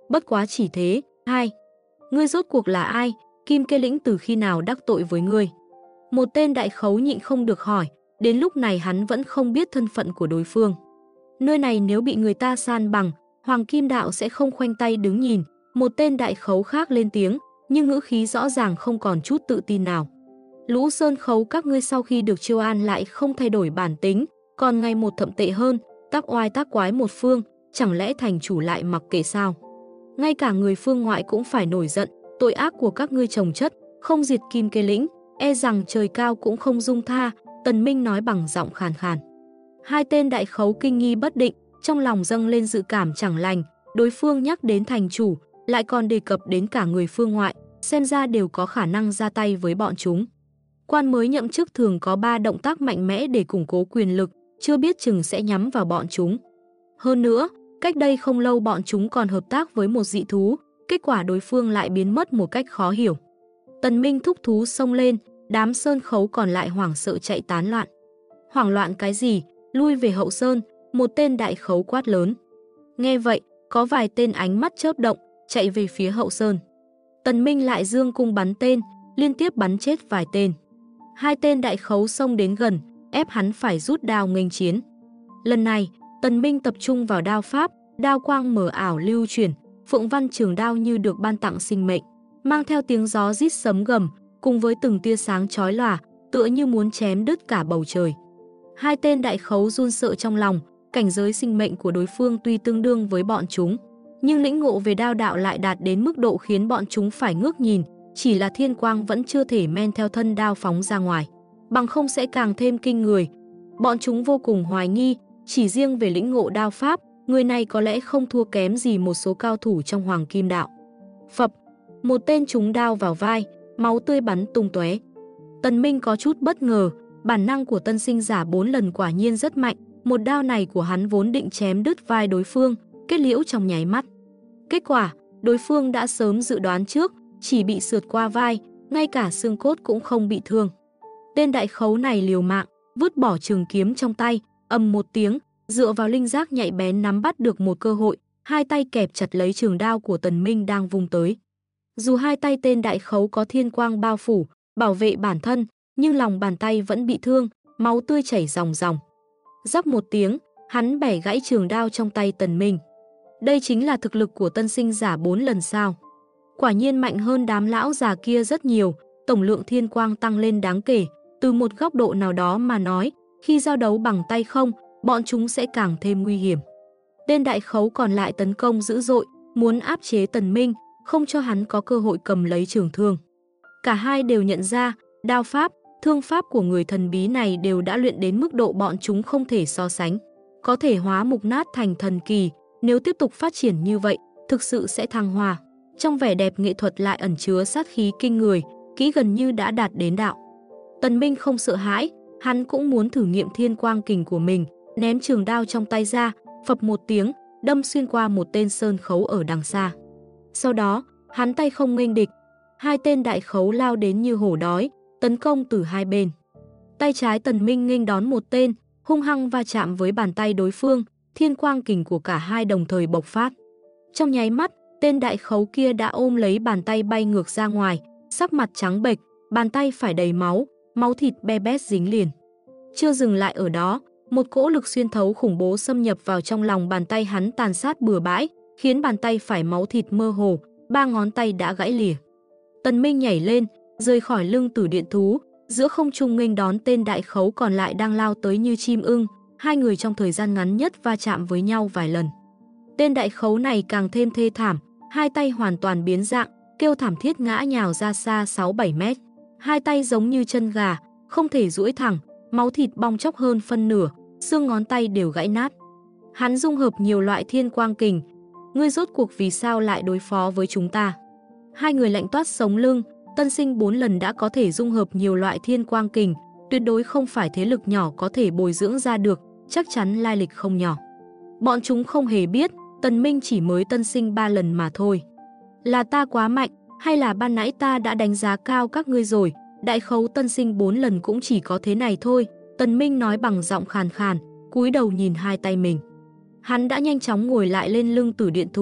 Bất quá chỉ thế. 2. Ngươi rốt cuộc là ai? Kim Kê Lĩnh từ khi nào đắc tội với ngươi? Một tên đại khấu nhịn không được hỏi, đến lúc này hắn vẫn không biết thân phận của đối phương. Nơi này nếu bị người ta san bằng, Hoàng Kim Đạo sẽ không khoanh tay đứng nhìn. Một tên đại khấu khác lên tiếng, nhưng ngữ khí rõ ràng không còn chút tự tin nào. Lũ sơn khấu các ngươi sau khi được chiêu an lại không thay đổi bản tính, còn ngày một thậm tệ hơn, tác oai tác quái một phương, chẳng lẽ thành chủ lại mặc kệ sao? Ngay cả người phương ngoại cũng phải nổi giận, tội ác của các ngươi chồng chất, không diệt Kim Kê Lĩnh, e rằng trời cao cũng không dung tha, Tần Minh nói bằng giọng khàn khàn. Hai tên đại khấu kinh nghi bất định, trong lòng dâng lên dự cảm chẳng lành, đối phương nhắc đến thành chủ, lại còn đề cập đến cả người phương ngoại, xem ra đều có khả năng ra tay với bọn chúng. Quan mới nhậm chức thường có 3 động tác mạnh mẽ để củng cố quyền lực, chưa biết chừng sẽ nhắm vào bọn chúng. Hơn nữa, cách đây không lâu bọn chúng còn hợp tác với một dị thú, kết quả đối phương lại biến mất một cách khó hiểu. Tần Minh thúc thú xông lên, đám sơn khấu còn lại hoảng sợ chạy tán loạn. Hoảng loạn cái gì, lui về hậu sơn, một tên đại khấu quát lớn. Nghe vậy, có vài tên ánh mắt chớp động, chạy về phía hậu sơn. Tần Minh lại dương cung bắn tên, liên tiếp bắn chết vài tên. Hai tên đại khấu xông đến gần, ép hắn phải rút đao nghênh chiến. Lần này, Tần Minh tập trung vào đao pháp, đao quang mờ ảo lưu chuyển, phượng văn trường đao như được ban tặng sinh mệnh, mang theo tiếng gió rít sấm gầm, cùng với từng tia sáng chói lòa, tựa như muốn chém đứt cả bầu trời. Hai tên đại khấu run sợ trong lòng, cảnh giới sinh mệnh của đối phương tuy tương đương với bọn chúng, nhưng lĩnh ngộ về đao đạo lại đạt đến mức độ khiến bọn chúng phải ngước nhìn, chỉ là thiên quang vẫn chưa thể men theo thân đao phóng ra ngoài, bằng không sẽ càng thêm kinh người. Bọn chúng vô cùng hoài nghi, chỉ riêng về lĩnh ngộ đao pháp, người này có lẽ không thua kém gì một số cao thủ trong Hoàng Kim Đạo. Phập, một tên trúng đao vào vai, máu tươi bắn tung tóe. Tần Minh có chút bất ngờ, bản năng của tân sinh giả 4 lần quả nhiên rất mạnh, một đao này của hắn vốn định chém đứt vai đối phương, kết liễu trong nháy mắt. Kết quả, đối phương đã sớm dự đoán trước, chỉ bị sượt qua vai, ngay cả xương cốt cũng không bị thương. Tên đại khấu này liều mạng, vứt bỏ trường kiếm trong tay, ầm một tiếng, dựa vào linh giác nhạy bén nắm bắt được một cơ hội, hai tay kẹp chặt lấy trường đao của Tần Minh đang vung tới. Dù hai tay tên đại khấu có thiên quang bao phủ, bảo vệ bản thân, nhưng lòng bàn tay vẫn bị thương, máu tươi chảy ròng ròng. Rắc một tiếng, hắn bẻ gãy trường đao trong tay Tần Minh. Đây chính là thực lực của tân sinh giả 4 lần sao. Quả nhiên mạnh hơn đám lão già kia rất nhiều, tổng lượng thiên quang tăng lên đáng kể. Từ một góc độ nào đó mà nói, khi giao đấu bằng tay không, bọn chúng sẽ càng thêm nguy hiểm. Tên đại khấu còn lại tấn công dữ dội, muốn áp chế Tần Minh, không cho hắn có cơ hội cầm lấy trường thương. Cả hai đều nhận ra, đao pháp, thương pháp của người thần bí này đều đã luyện đến mức độ bọn chúng không thể so sánh. Có thể hóa mục nát thành thần kỳ, nếu tiếp tục phát triển như vậy, thực sự sẽ thăng hoa. Trong vẻ đẹp nghệ thuật lại ẩn chứa sát khí kinh người, kỹ gần như đã đạt đến đạo. Tần Minh không sợ hãi, hắn cũng muốn thử nghiệm thiên quang kình của mình, ném trường đao trong tay ra, phập một tiếng, đâm xuyên qua một tên sơn khấu ở đằng xa. Sau đó, hắn tay không nghênh địch, hai tên đại khấu lao đến như hổ đói, tấn công từ hai bên. Tay trái Tần Minh nghênh đón một tên, hung hăng va chạm với bàn tay đối phương, thiên quang kình của cả hai đồng thời bộc phát. Trong nháy mắt, tên đại khấu kia đã ôm lấy bàn tay bay ngược ra ngoài, sắc mặt trắng bệch, bàn tay phải đầy máu, máu thịt be bét dính liền. Chưa dừng lại ở đó, một cỗ lực xuyên thấu khủng bố xâm nhập vào trong lòng bàn tay hắn tàn sát bừa bãi, khiến bàn tay phải máu thịt mơ hồ, 3 ngón tay đã gãy lìa. Tần Minh nhảy lên, rời khỏi lưng tử điện thú, giữa không trung nghênh đón tên đại khấu còn lại đang lao tới như chim ưng, hai người trong thời gian ngắn nhất va chạm với nhau vài lần. Tên đại khấu này càng thêm thê thảm, hai tay hoàn toàn biến dạng, kêu thảm thiết ngã nhào ra xa 6-7 mét. Hai tay giống như chân gà, không thể duỗi thẳng, máu thịt bong chóc hơn phân nửa, xương ngón tay đều gãy nát. Hắn dung hợp nhiều loại thiên quang kình. Ngươi rốt cuộc vì sao lại đối phó với chúng ta? Hai người lạnh toát sống lưng, tân sinh 4 lần đã có thể dung hợp nhiều loại thiên quang kình, tuyệt đối không phải thế lực nhỏ có thể bồi dưỡng ra được, chắc chắn lai lịch không nhỏ. Bọn chúng không hề biết, Tần Minh chỉ mới tân sinh 3 lần mà thôi. Là ta quá mạnh, hay là ban nãy ta đã đánh giá cao các ngươi rồi, đại khấu tân sinh 4 lần cũng chỉ có thế này thôi, Tần Minh nói bằng giọng khàn khàn, cúi đầu nhìn hai tay mình. Hắn đã nhanh chóng ngồi lại lên lưng tử điện thú,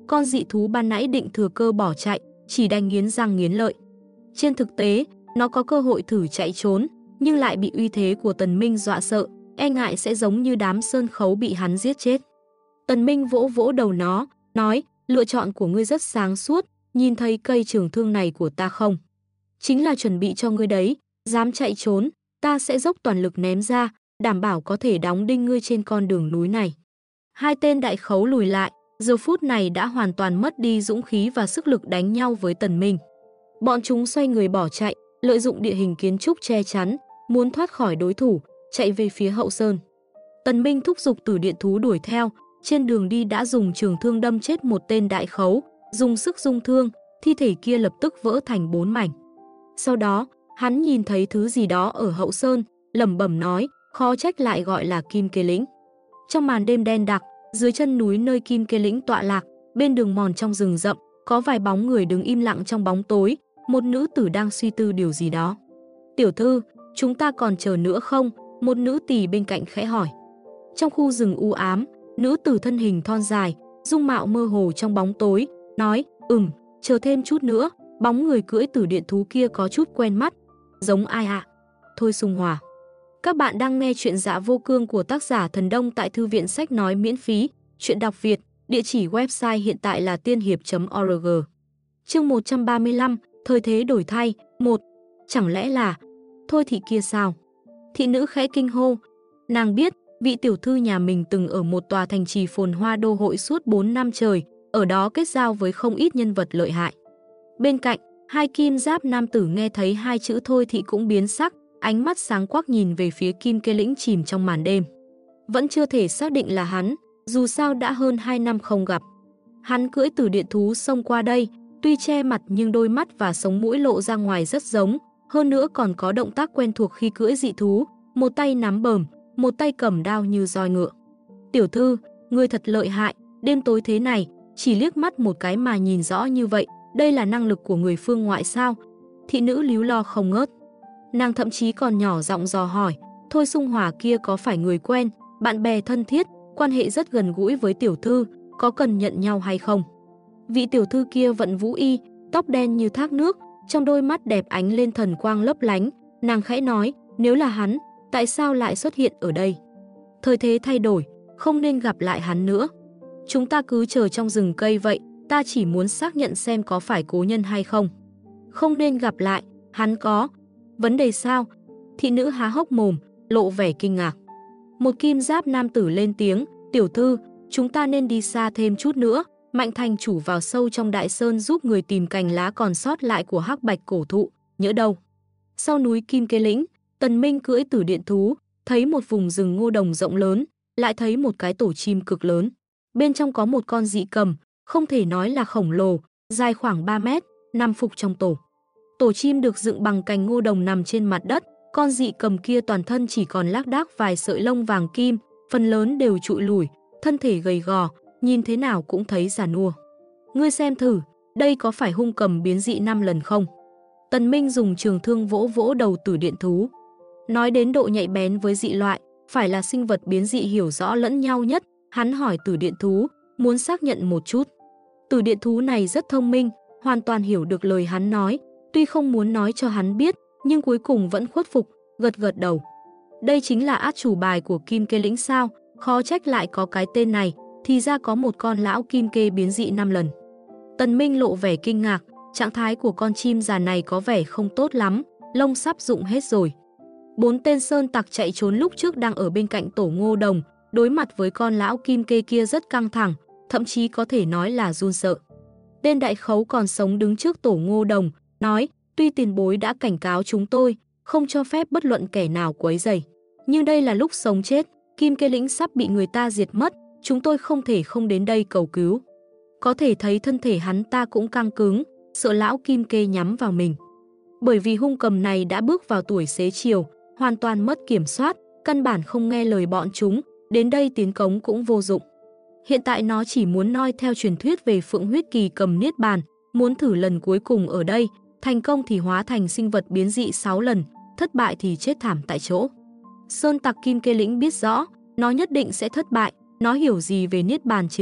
con dị thú ban nãy định thừa cơ bỏ chạy, chỉ đành nghiến răng nghiến lợi. Trên thực tế, nó có cơ hội thử chạy trốn, nhưng lại bị uy thế của Tần Minh dọa sợ, e ngại sẽ giống như đám sơn khấu bị hắn giết chết. Tần Minh vỗ vỗ đầu nó, nói, lựa chọn của ngươi rất sáng suốt, nhìn thấy cây trường thương này của ta không? Chính là chuẩn bị cho ngươi đấy, dám chạy trốn, ta sẽ dốc toàn lực ném ra, đảm bảo có thể đóng đinh ngươi trên con đường núi này. Hai tên đại khấu lùi lại, giờ phút này đã hoàn toàn mất đi dũng khí và sức lực đánh nhau với Tần Minh. Bọn chúng xoay người bỏ chạy, lợi dụng địa hình kiến trúc che chắn, muốn thoát khỏi đối thủ, chạy về phía hậu sơn. Tần Minh thúc giục Tử Điện thú đuổi theo, trên đường đi đã dùng trường thương đâm chết một tên đại khấu, dùng sức dung thương, thi thể kia lập tức vỡ thành 4 mảnh. Sau đó, hắn nhìn thấy thứ gì đó ở hậu sơn, lẩm bẩm nói, khó trách lại gọi là Kim Kê Lĩnh. Trong màn đêm đen đặc, dưới chân núi nơi Kim Kê Lĩnh tọa lạc, bên đường mòn trong rừng rậm, có vài bóng người đứng im lặng trong bóng tối, một nữ tử đang suy tư điều gì đó. Tiểu thư, chúng ta còn chờ nữa không? Một nữ tỳ bên cạnh khẽ hỏi. Trong khu rừng u ám, nữ tử thân hình thon dài, dung mạo mơ hồ trong bóng tối, nói, chờ thêm chút nữa, bóng người cưỡi Tử Điện thú kia có chút quen mắt. Giống ai ạ? Thôi Sung Hòa. Các bạn đang nghe chuyện Dạ Vô Cương của tác giả Thần Đông tại thư viện sách nói miễn phí, chuyện đọc Việt, địa chỉ website hiện tại là tiên hiệp.org. Chương 135, thời thế đổi thay, 1. Chẳng lẽ là Thôi Thị kia sao? Thị nữ khẽ kinh hô. Nàng biết, vị tiểu thư nhà mình từng ở một tòa thành trì phồn hoa đô hội suốt 4 năm trời, ở đó kết giao với không ít nhân vật lợi hại. Bên cạnh, hai kim giáp nam tử nghe thấy hai chữ Thôi Thị cũng biến sắc, ánh mắt sáng quắc nhìn về phía Kim Kê Lĩnh chìm trong màn đêm. Vẫn chưa thể xác định là hắn, dù sao đã hơn 2 năm không gặp. Hắn cưỡi Tử Điện thú xông qua đây, tuy che mặt nhưng đôi mắt và sống mũi lộ ra ngoài rất giống, hơn nữa còn có động tác quen thuộc khi cưỡi dị thú, một tay nắm bờm, một tay cầm đao như roi ngựa. Tiểu thư, ngươi thật lợi hại, đêm tối thế này, chỉ liếc mắt một cái mà nhìn rõ như vậy, đây là năng lực của người phương ngoại sao? Thị nữ líu lo không ngớt. Nàng thậm chí còn nhỏ giọng dò hỏi, Thôi Sung Hòa kia có phải người quen, bạn bè thân thiết, quan hệ rất gần gũi với tiểu thư, có cần nhận nhau hay không? Vị tiểu thư kia vận vũ y, tóc đen như thác nước, trong đôi mắt đẹp ánh lên thần quang lấp lánh, nàng khẽ nói, nếu là hắn, tại sao lại xuất hiện ở đây? Thời thế thay đổi, không nên gặp lại hắn nữa. Chúng ta cứ chờ trong rừng cây vậy, ta chỉ muốn xác nhận xem có phải cố nhân hay không. Không nên gặp lại, hắn có vấn đề sao? Thị nữ há hốc mồm, lộ vẻ kinh ngạc. Một kim giáp nam tử lên tiếng, tiểu thư, chúng ta nên đi xa thêm chút nữa. Mạnh thành chủ vào sâu trong đại sơn giúp người tìm cành lá còn sót lại của hắc bạch cổ thụ, nhỡ đâu. Sau núi Kim Kê Lĩnh, Tần Minh cưỡi Tử Điện thú, thấy một vùng rừng ngô đồng rộng lớn, lại thấy một cái tổ chim cực lớn. Bên trong có một con dị cầm, không thể nói là khổng lồ, dài khoảng 3 mét, nằm phục trong tổ. Tổ chim được dựng bằng cành ngô đồng nằm trên mặt đất, con dị cầm kia toàn thân chỉ còn lác đác vài sợi lông vàng kim, phần lớn đều trụi lủi, thân thể gầy gò, nhìn thế nào cũng thấy già nua. Ngươi xem thử, đây có phải hung cầm biến dị 5 lần không? Tần Minh dùng trường thương vỗ vỗ đầu Tử Điện thú. Nói đến độ nhạy bén với dị loại, phải là sinh vật biến dị hiểu rõ lẫn nhau nhất, hắn hỏi Tử Điện thú, muốn xác nhận một chút. Tử Điện thú này rất thông minh, hoàn toàn hiểu được lời hắn nói, tuy không muốn nói cho hắn biết, nhưng cuối cùng vẫn khuất phục, gật gật đầu. Đây chính là át chủ bài của Kim Kê Lĩnh sao, khó trách lại có cái tên này, thì ra có một con lão kim kê biến dị 5 lần. Tần Minh lộ vẻ kinh ngạc, trạng thái của con chim già này có vẻ không tốt lắm, lông sắp rụng hết rồi. 4 tên sơn tặc chạy trốn lúc trước đang ở bên cạnh tổ ngô đồng, đối mặt với con lão kim kê kia rất căng thẳng, thậm chí có thể nói là run sợ. Tên đại khấu còn sống đứng trước tổ ngô đồng, nói, tuy tiền bối đã cảnh cáo chúng tôi, không cho phép bất luận kẻ nào quấy rầy, nhưng đây là lúc sống chết, Kim Kê Lĩnh sắp bị người ta diệt mất, chúng tôi không thể không đến đây cầu cứu. Có thể thấy thân thể hắn ta cũng căng cứng, sợ lão kim kê nhắm vào mình. Bởi vì hung cầm này đã bước vào tuổi xế chiều, hoàn toàn mất kiểm soát, căn bản không nghe lời bọn chúng, đến đây tiến cống cũng vô dụng. Hiện tại nó chỉ muốn noi theo truyền thuyết về Phượng huyết kỳ cầm niết bàn, muốn thử lần cuối cùng ở đây, thành công thì hóa thành sinh vật biến dị 6 lần, thất bại thì chết thảm tại chỗ. Sơn tặc Kim Kê Lĩnh biết rõ, nó nhất định sẽ thất bại, nó hiểu gì về niết bàn chứ?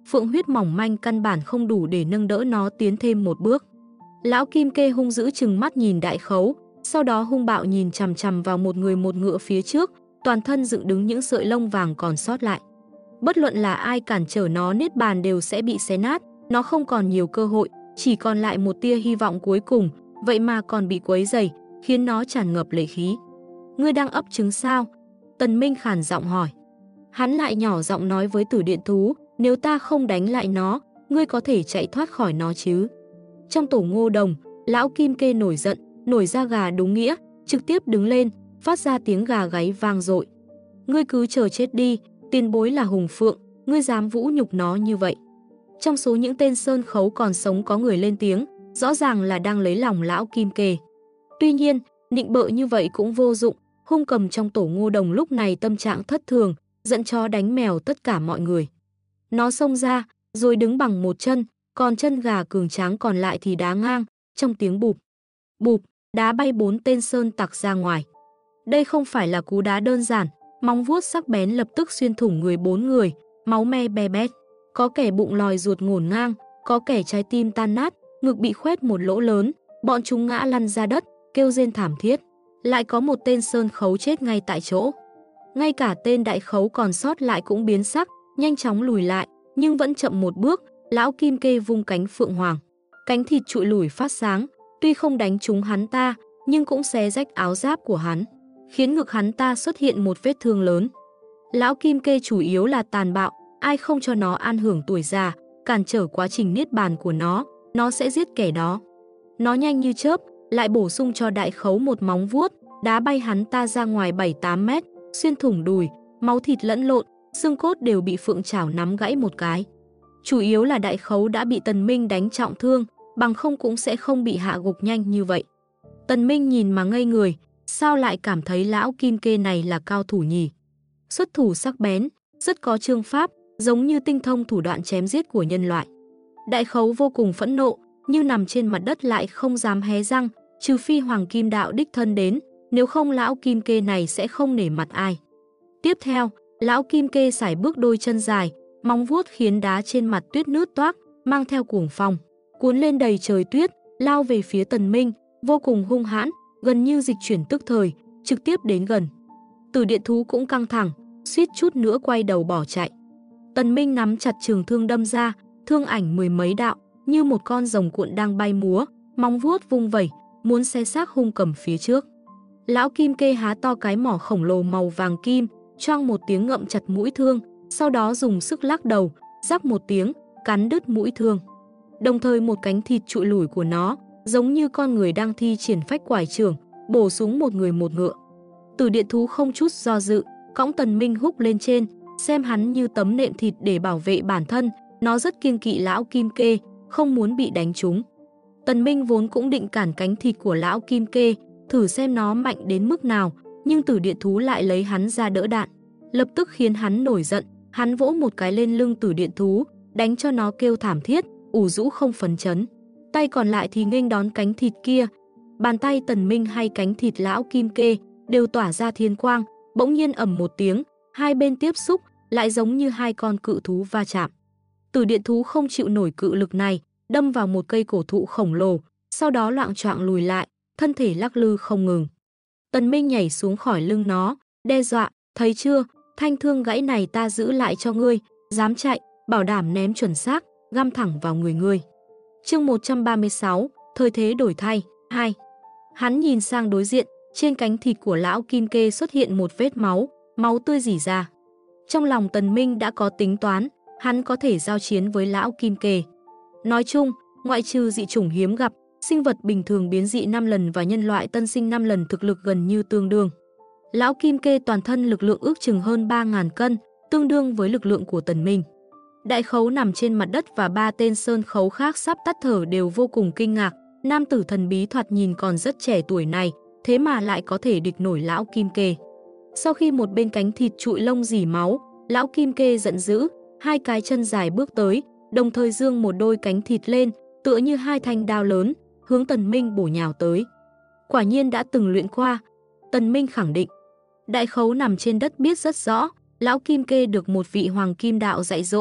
phượng huyết mỏng manh căn bản không đủ để nâng đỡ nó tiến thêm một bước. Lão Kim Kê hung dữ trừng mắt nhìn Đại Khấu, sau đó hung bạo nhìn chằm chằm vào một người một ngựa phía trước, toàn thân dựng đứng những sợi lông vàng còn sót lại. Bất luận là ai cản trở nó niết bàn đều sẽ bị xé nát, nó không còn nhiều cơ hội, chỉ còn lại một tia hy vọng cuối cùng, vậy mà còn bị quấy rầy, khiến nó tràn ngập lệ khí. Ngươi đang ấp trứng sao? Tần Minh khàn giọng hỏi. Hắn lại nhỏ giọng nói với Tử Điện Thú, nếu ta không đánh lại nó, ngươi có thể chạy thoát khỏi nó chứ? Trong tổ ngô đồng, lão Kim Kê nổi giận, nổi da gà đúng nghĩa, trực tiếp đứng lên, phát ra tiếng gà gáy vang dội. Ngươi cứ chờ chết đi, tiền bối là Hùng Phượng, ngươi dám vũ nhục nó như vậy. Trong số những tên sơn khấu còn sống có người lên tiếng, rõ ràng là đang lấy lòng lão Kim Kê. Tuy nhiên, nịnh bợ như vậy cũng vô dụng, hung cầm trong tổ ngô đồng lúc này tâm trạng thất thường, giận chó đánh mèo tất cả mọi người. Nó xông ra, rồi đứng bằng một chân, còn chân gà cường tráng còn lại thì đá ngang, trong tiếng bụp. Bụp, đá bay 4 tên sơn tặc ra ngoài. Đây không phải là cú đá đơn giản, móng vuốt sắc bén lập tức xuyên thủng người 4 người, máu me be bét. Có kẻ bụng lòi ruột ngổn ngang, có kẻ trái tim tan nát, ngực bị khoét một lỗ lớn, bọn chúng ngã lăn ra đất, kêu rên thảm thiết. Lại có một tên sơn khấu chết ngay tại chỗ. Ngay cả tên Đại Khấu còn sót lại cũng biến sắc, nhanh chóng lùi lại, nhưng vẫn chậm một bước, lão Kim Kê vung cánh phượng hoàng. Cánh thịt trụi lủi phát sáng, tuy không đánh trúng hắn ta, nhưng cũng xé rách áo giáp của hắn, khiến ngực hắn ta xuất hiện một vết thương lớn. Lão Kim Kê chủ yếu là tàn bạo, ai không cho nó an hưởng tuổi già, cản trở quá trình niết bàn của nó sẽ giết kẻ đó. Nó nhanh như chớp, lại bổ sung cho Đại Khấu một móng vuốt, đá bay hắn ta ra ngoài 7-8 mét, xuyên thủng đùi, máu thịt lẫn lộn, xương cốt đều bị phượng chảo nắm gãy một cái. Chủ yếu là Đại Khấu đã bị Tần Minh đánh trọng thương, bằng không cũng sẽ không bị hạ gục nhanh như vậy. Tần Minh nhìn mà ngây người, sao lại cảm thấy lão Kim Kê này là cao thủ nhỉ? Xuất thủ sắc bén, rất có chương pháp, giống như tinh thông thủ đoạn chém giết của nhân loại. Đại Khấu vô cùng phẫn nộ, nhưng nằm trên mặt đất lại không dám hé răng, trừ phi Hoàng Kim Đạo đích thân đến, nếu không lão Kim Kê này sẽ không nể mặt ai. Tiếp theo, lão Kim Kê sải bước đôi chân dài, móng vuốt khiến đá trên mặt tuyết nứt toác, mang theo cuồng phong, cuốn lên đầy trời tuyết, lao về phía Tần Minh, vô cùng hung hãn, gần như dịch chuyển tức thời, trực tiếp đến gần. Tử Điện Thú cũng căng thẳng, suýt chút nữa quay đầu bỏ chạy. Tần Minh nắm chặt trường thương đâm ra, thương ảnh mười mấy đạo, như một con rồng cuộn đang bay múa, móng vuốt vung vẩy, muốn xé xác hung cầm phía trước. Lão Kim Kê há to cái mỏ khổng lồ màu vàng kim, choang một tiếng ngậm chặt mũi thương, sau đó dùng sức lắc đầu, rắc một tiếng, cắn đứt mũi thương. Đồng thời một cánh thịt trụi lủi của nó, giống như con người đang thi triển phách quải trưởng, bổ xuống một người một ngựa. Tử Điện Thú không chút do dự, cõng Tần Minh húc lên trên, xem hắn như tấm nệm thịt để bảo vệ bản thân, nó rất kiêng kỵ lão Kim Kê, không muốn bị đánh trúng. Tần Minh vốn cũng định cản cánh thịt của lão Kim Kê, thử xem nó mạnh đến mức nào, nhưng Tử Điện Thú lại lấy hắn ra đỡ đạn, lập tức khiến hắn nổi giận, hắn vỗ một cái lên lưng Tử Điện Thú, đánh cho nó kêu thảm thiết, ủ rũ không phấn chấn. Tay còn lại thì nghênh đón cánh thịt kia. Bàn tay Tần Minh hay cánh thịt lão Kim Kê đều tỏa ra thiên quang, bỗng nhiên ầm một tiếng, hai bên tiếp xúc, lại giống như hai con cự thú va chạm. Tử Điện Thú không chịu nổi cự lực này, đâm vào một cây cổ thụ khổng lồ, sau đó loạng choạng lùi lại, thân thể lắc lư không ngừng. Tần Minh nhảy xuống khỏi lưng nó, đe dọa, thấy chưa, thanh thương gãy này ta giữ lại cho ngươi, dám chạy, bảo đảm ném chuẩn xác, găm thẳng vào người ngươi. Chương 136, thời thế đổi thay, 2. Hắn nhìn sang đối diện, trên cánh thịt của lão Kim Kê xuất hiện một vết máu, máu tươi rỉ ra. Trong lòng Tần Minh đã có tính toán, hắn có thể giao chiến với lão Kim Kê. Nói chung, ngoại trừ dị chủng hiếm gặp, sinh vật bình thường biến dị 5 lần và nhân loại tân sinh 5 lần thực lực gần như tương đương. Lão Kim Kê toàn thân lực lượng ước chừng hơn 3.000 cân, tương đương với lực lượng của Tần Minh. Đại Khấu nằm trên mặt đất và 3 tên sơn khấu khác sắp tắt thở đều vô cùng kinh ngạc. Nam tử thần bí thoạt nhìn còn rất trẻ tuổi này, thế mà lại có thể địch nổi lão Kim Kê. Sau khi một bên cánh thịt trụi lông rỉ máu, lão Kim Kê giận dữ, hai cái chân dài bước tới, đồng thời giương một đôi cánh thịt lên, tựa như hai thanh đao lớn, hướng Tần Minh bổ nhào tới. Quả nhiên đã từng luyện qua, Tần Minh khẳng định. Đại Khấu nằm trên đất biết rất rõ, lão Kim Kê được một vị Hoàng Kim Đạo dạy dỗ,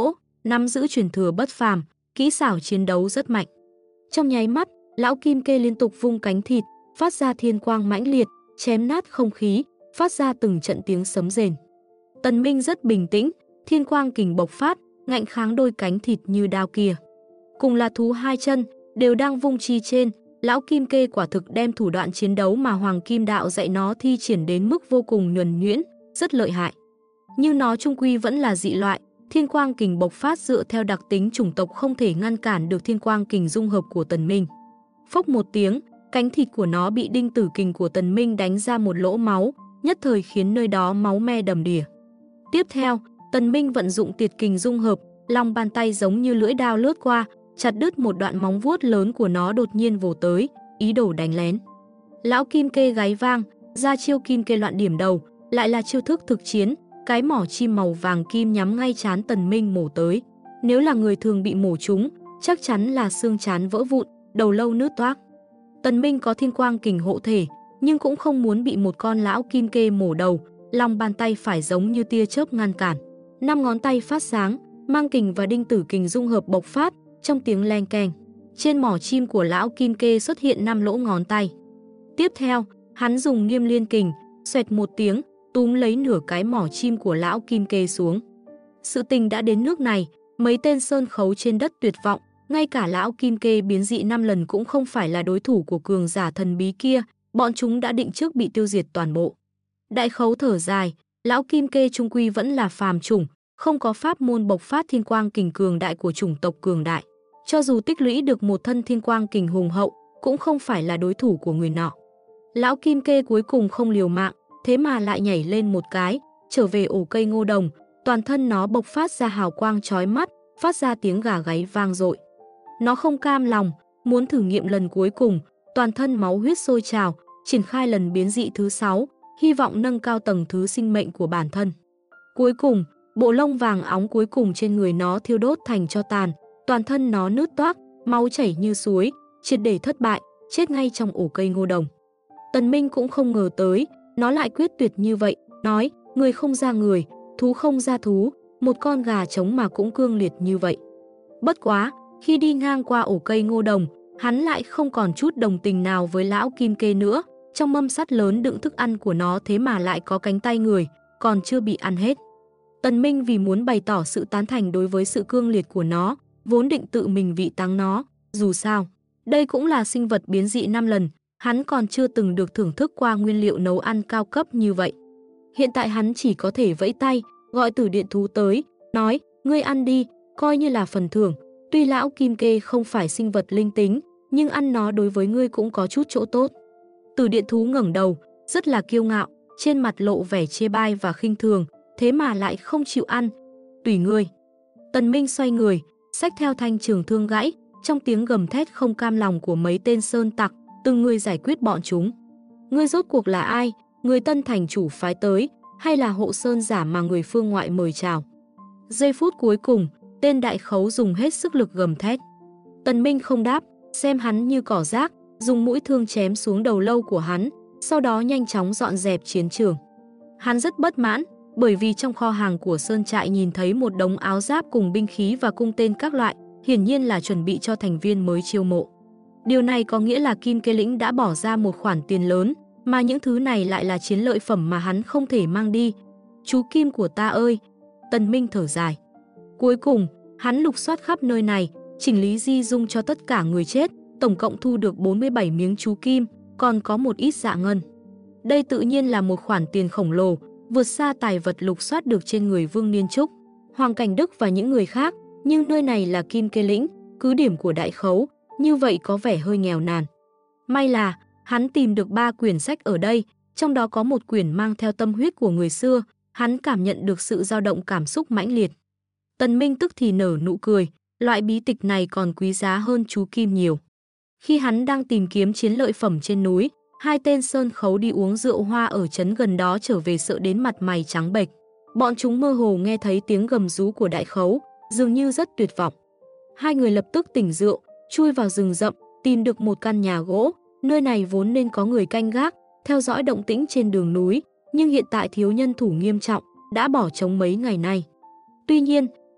nắm giữ truyền thừa bất phàm, kỹ xảo chiến đấu rất mạnh. Trong nháy mắt, lão Kim Kê liên tục vung cánh thịt, phát ra thiên quang mãnh liệt, chém nát không khí, phát ra từng trận tiếng sấm rền. Tần Minh rất bình tĩnh, thiên quang kình bộc phát, ngạnh kháng đôi cánh thịt như đao kia. Cùng là thú hai chân, đều đang vung chi trên, lão Kim Kê quả thực đem thủ đoạn chiến đấu mà Hoàng Kim Đạo dạy nó thi triển đến mức vô cùng nhuần nhuyễn, rất lợi hại. Nhưng nó chung quy vẫn là dị loại, thiên quang kình bộc phát dựa theo đặc tính chủng tộc không thể ngăn cản được thiên quang kình dung hợp của Tần Minh. Phốc một tiếng, cánh thịt của nó bị đinh tử kình của Tần Minh đánh ra một lỗ máu, nhất thời khiến nơi đó máu me đầm đìa. Tiếp theo, Tần Minh vận dụng tiệt kình dung hợp, lòng bàn tay giống như lưỡi dao lướt qua, chặt đứt một đoạn móng vuốt lớn của nó đột nhiên vồ tới, ý đồ đánh lén. Lão Kim Kê gáy vang, ra chiêu Kim Kê loạn điểm đầu, lại là chiêu thức thực chiến, cái mỏ chim màu vàng kim nhắm ngay trán Tần Minh mổ tới. Nếu là người thường bị mổ trúng, chắc chắn là xương trán vỡ vụn, đầu lâu nứt toác. Tần Minh có thiên quang kình hộ thể, nhưng cũng không muốn bị một con lão Kim Kê mổ đầu, lòng bàn tay phải giống như tia chớp ngăn cản. 5 ngón tay phát sáng, mang kình và đinh tử kình dung hợp bộc phát, trong tiếng leng keng. Trên mỏ chim của lão Kim Kê xuất hiện 5 lỗ ngón tay. Tiếp theo, hắn dùng Niêm Liên kình, xoẹt một tiếng, túm lấy nửa cái mỏ chim của lão Kim Kê xuống. Sự tình đã đến nước này, mấy tên sơn khấu trên đất tuyệt vọng, ngay cả lão Kim Kê biến dị 5 lần cũng không phải là đối thủ của cường giả thần bí kia, bọn chúng đã định trước bị tiêu diệt toàn bộ. Đại khấu thở dài, lão Kim Kê trung quy vẫn là phàm chủng, không có pháp môn bộc phát thiên quang kình cường đại của chủng tộc cường đại. Cho dù tích lũy được một thân thiên quang kình hùng hậu, cũng không phải là đối thủ của người nọ. Lão Kim Kê cuối cùng không liều mạng, thế mà lại nhảy lên một cái, trở về ổ cây ngô đồng, toàn thân nó bộc phát ra hào quang chói mắt, phát ra tiếng gà gáy vang dội. Nó không cam lòng, muốn thử nghiệm lần cuối cùng, toàn thân máu huyết sôi trào, triển khai lần biến dị thứ 6, hy vọng nâng cao tầng thứ sinh mệnh của bản thân. Cuối cùng, bộ lông vàng óng cuối cùng trên người nó thiêu đốt thành tro tàn, toàn thân nó nứt toác, máu chảy như suối, triệt để thất bại, chết ngay trong ổ cây ngô đồng. Tần Minh cũng không ngờ tới, nó lại quyết tuyệt như vậy, nói, người không ra người, thú không ra thú, một con gà trống mà cũng cương liệt như vậy. Bất quá, khi đi ngang qua ổ cây ngô đồng, hắn lại không còn chút đồng tình nào với lão Kim Kê nữa, trong mâm sắt lớn đựng thức ăn của nó thế mà lại có cánh tay người, còn chưa bị ăn hết. Tần Minh vì muốn bày tỏ sự tán thành đối với sự cương liệt của nó, vốn định tự mình vị táng nó, dù sao, đây cũng là sinh vật biến dị 5 lần, hắn còn chưa từng được thưởng thức qua nguyên liệu nấu ăn cao cấp như vậy. Hiện tại hắn chỉ có thể vẫy tay, gọi Tử Điện thú tới, nói, ngươi ăn đi, coi như là phần thưởng, tuy lão Kim Kê không phải sinh vật linh tính, nhưng ăn nó đối với ngươi cũng có chút chỗ tốt. Tử Điện thú ngẩng đầu, rất là kiêu ngạo, trên mặt lộ vẻ chê bai và khinh thường, thế mà lại không chịu ăn. Tùy ngươi. Tần Minh xoay người, xách theo thanh trường thương gãy, trong tiếng gầm thét không cam lòng của mấy tên sơn tặc, từng người giải quyết bọn chúng. Ngươi rốt cuộc là ai? Người Tân thành chủ phái tới, hay là hộ sơn giả mà người phương ngoại mời chào? Giây phút cuối cùng, tên đại khấu dùng hết sức lực gầm thét. Tần Minh không đáp, xem hắn như cỏ rác, dùng mũi thương chém xuống đầu lâu của hắn, sau đó nhanh chóng dọn dẹp chiến trường. Hắn rất bất mãn, bởi vì trong kho hàng của sơn trại nhìn thấy một đống áo giáp cùng binh khí và cung tên các loại, hiển nhiên là chuẩn bị cho thành viên mới chiêu mộ. Điều này có nghĩa là Kim Kê Lĩnh đã bỏ ra một khoản tiền lớn, mà những thứ này lại là chiến lợi phẩm mà hắn không thể mang đi. Chú Kim của ta ơi! Tần Minh thở dài. Cuối cùng, hắn lục soát khắp nơi này, chỉnh lý di dung cho tất cả người chết, tổng cộng thu được 47 miếng chú Kim, còn có một ít dạ ngân. Đây tự nhiên là một khoản tiền khổng lồ, vượt xa tài vật lục soát được trên người Vương Niên Trúc, Hoàng Cảnh Đức và những người khác, nhưng nơi này là Kim Kê Lĩnh, cứ điểm của đại khấu, như vậy có vẻ hơi nghèo nàn. May là, hắn tìm được 3 quyển sách ở đây, trong đó có một quyển mang theo tâm huyết của người xưa, hắn cảm nhận được sự dao động cảm xúc mãnh liệt. Tần Minh tức thì nở nụ cười, loại bí tịch này còn quý giá hơn chú Kim nhiều. Khi hắn đang tìm kiếm chiến lợi phẩm trên núi, 2 tên sơn khấu đi uống rượu hoa ở trấn gần đó trở về sợ đến mặt mày trắng bệch. Bọn chúng mơ hồ nghe thấy tiếng gầm rú của đại khấu, dường như rất tuyệt vọng. 2 người lập tức tỉnh rượu, chui vào rừng rậm, tìm được một căn nhà gỗ, nơi này vốn nên có người canh gác, theo dõi động tĩnh trên đường núi, nhưng hiện tại thiếu nhân thủ nghiêm trọng, đã bỏ trống mấy ngày nay. Tuy nhiên,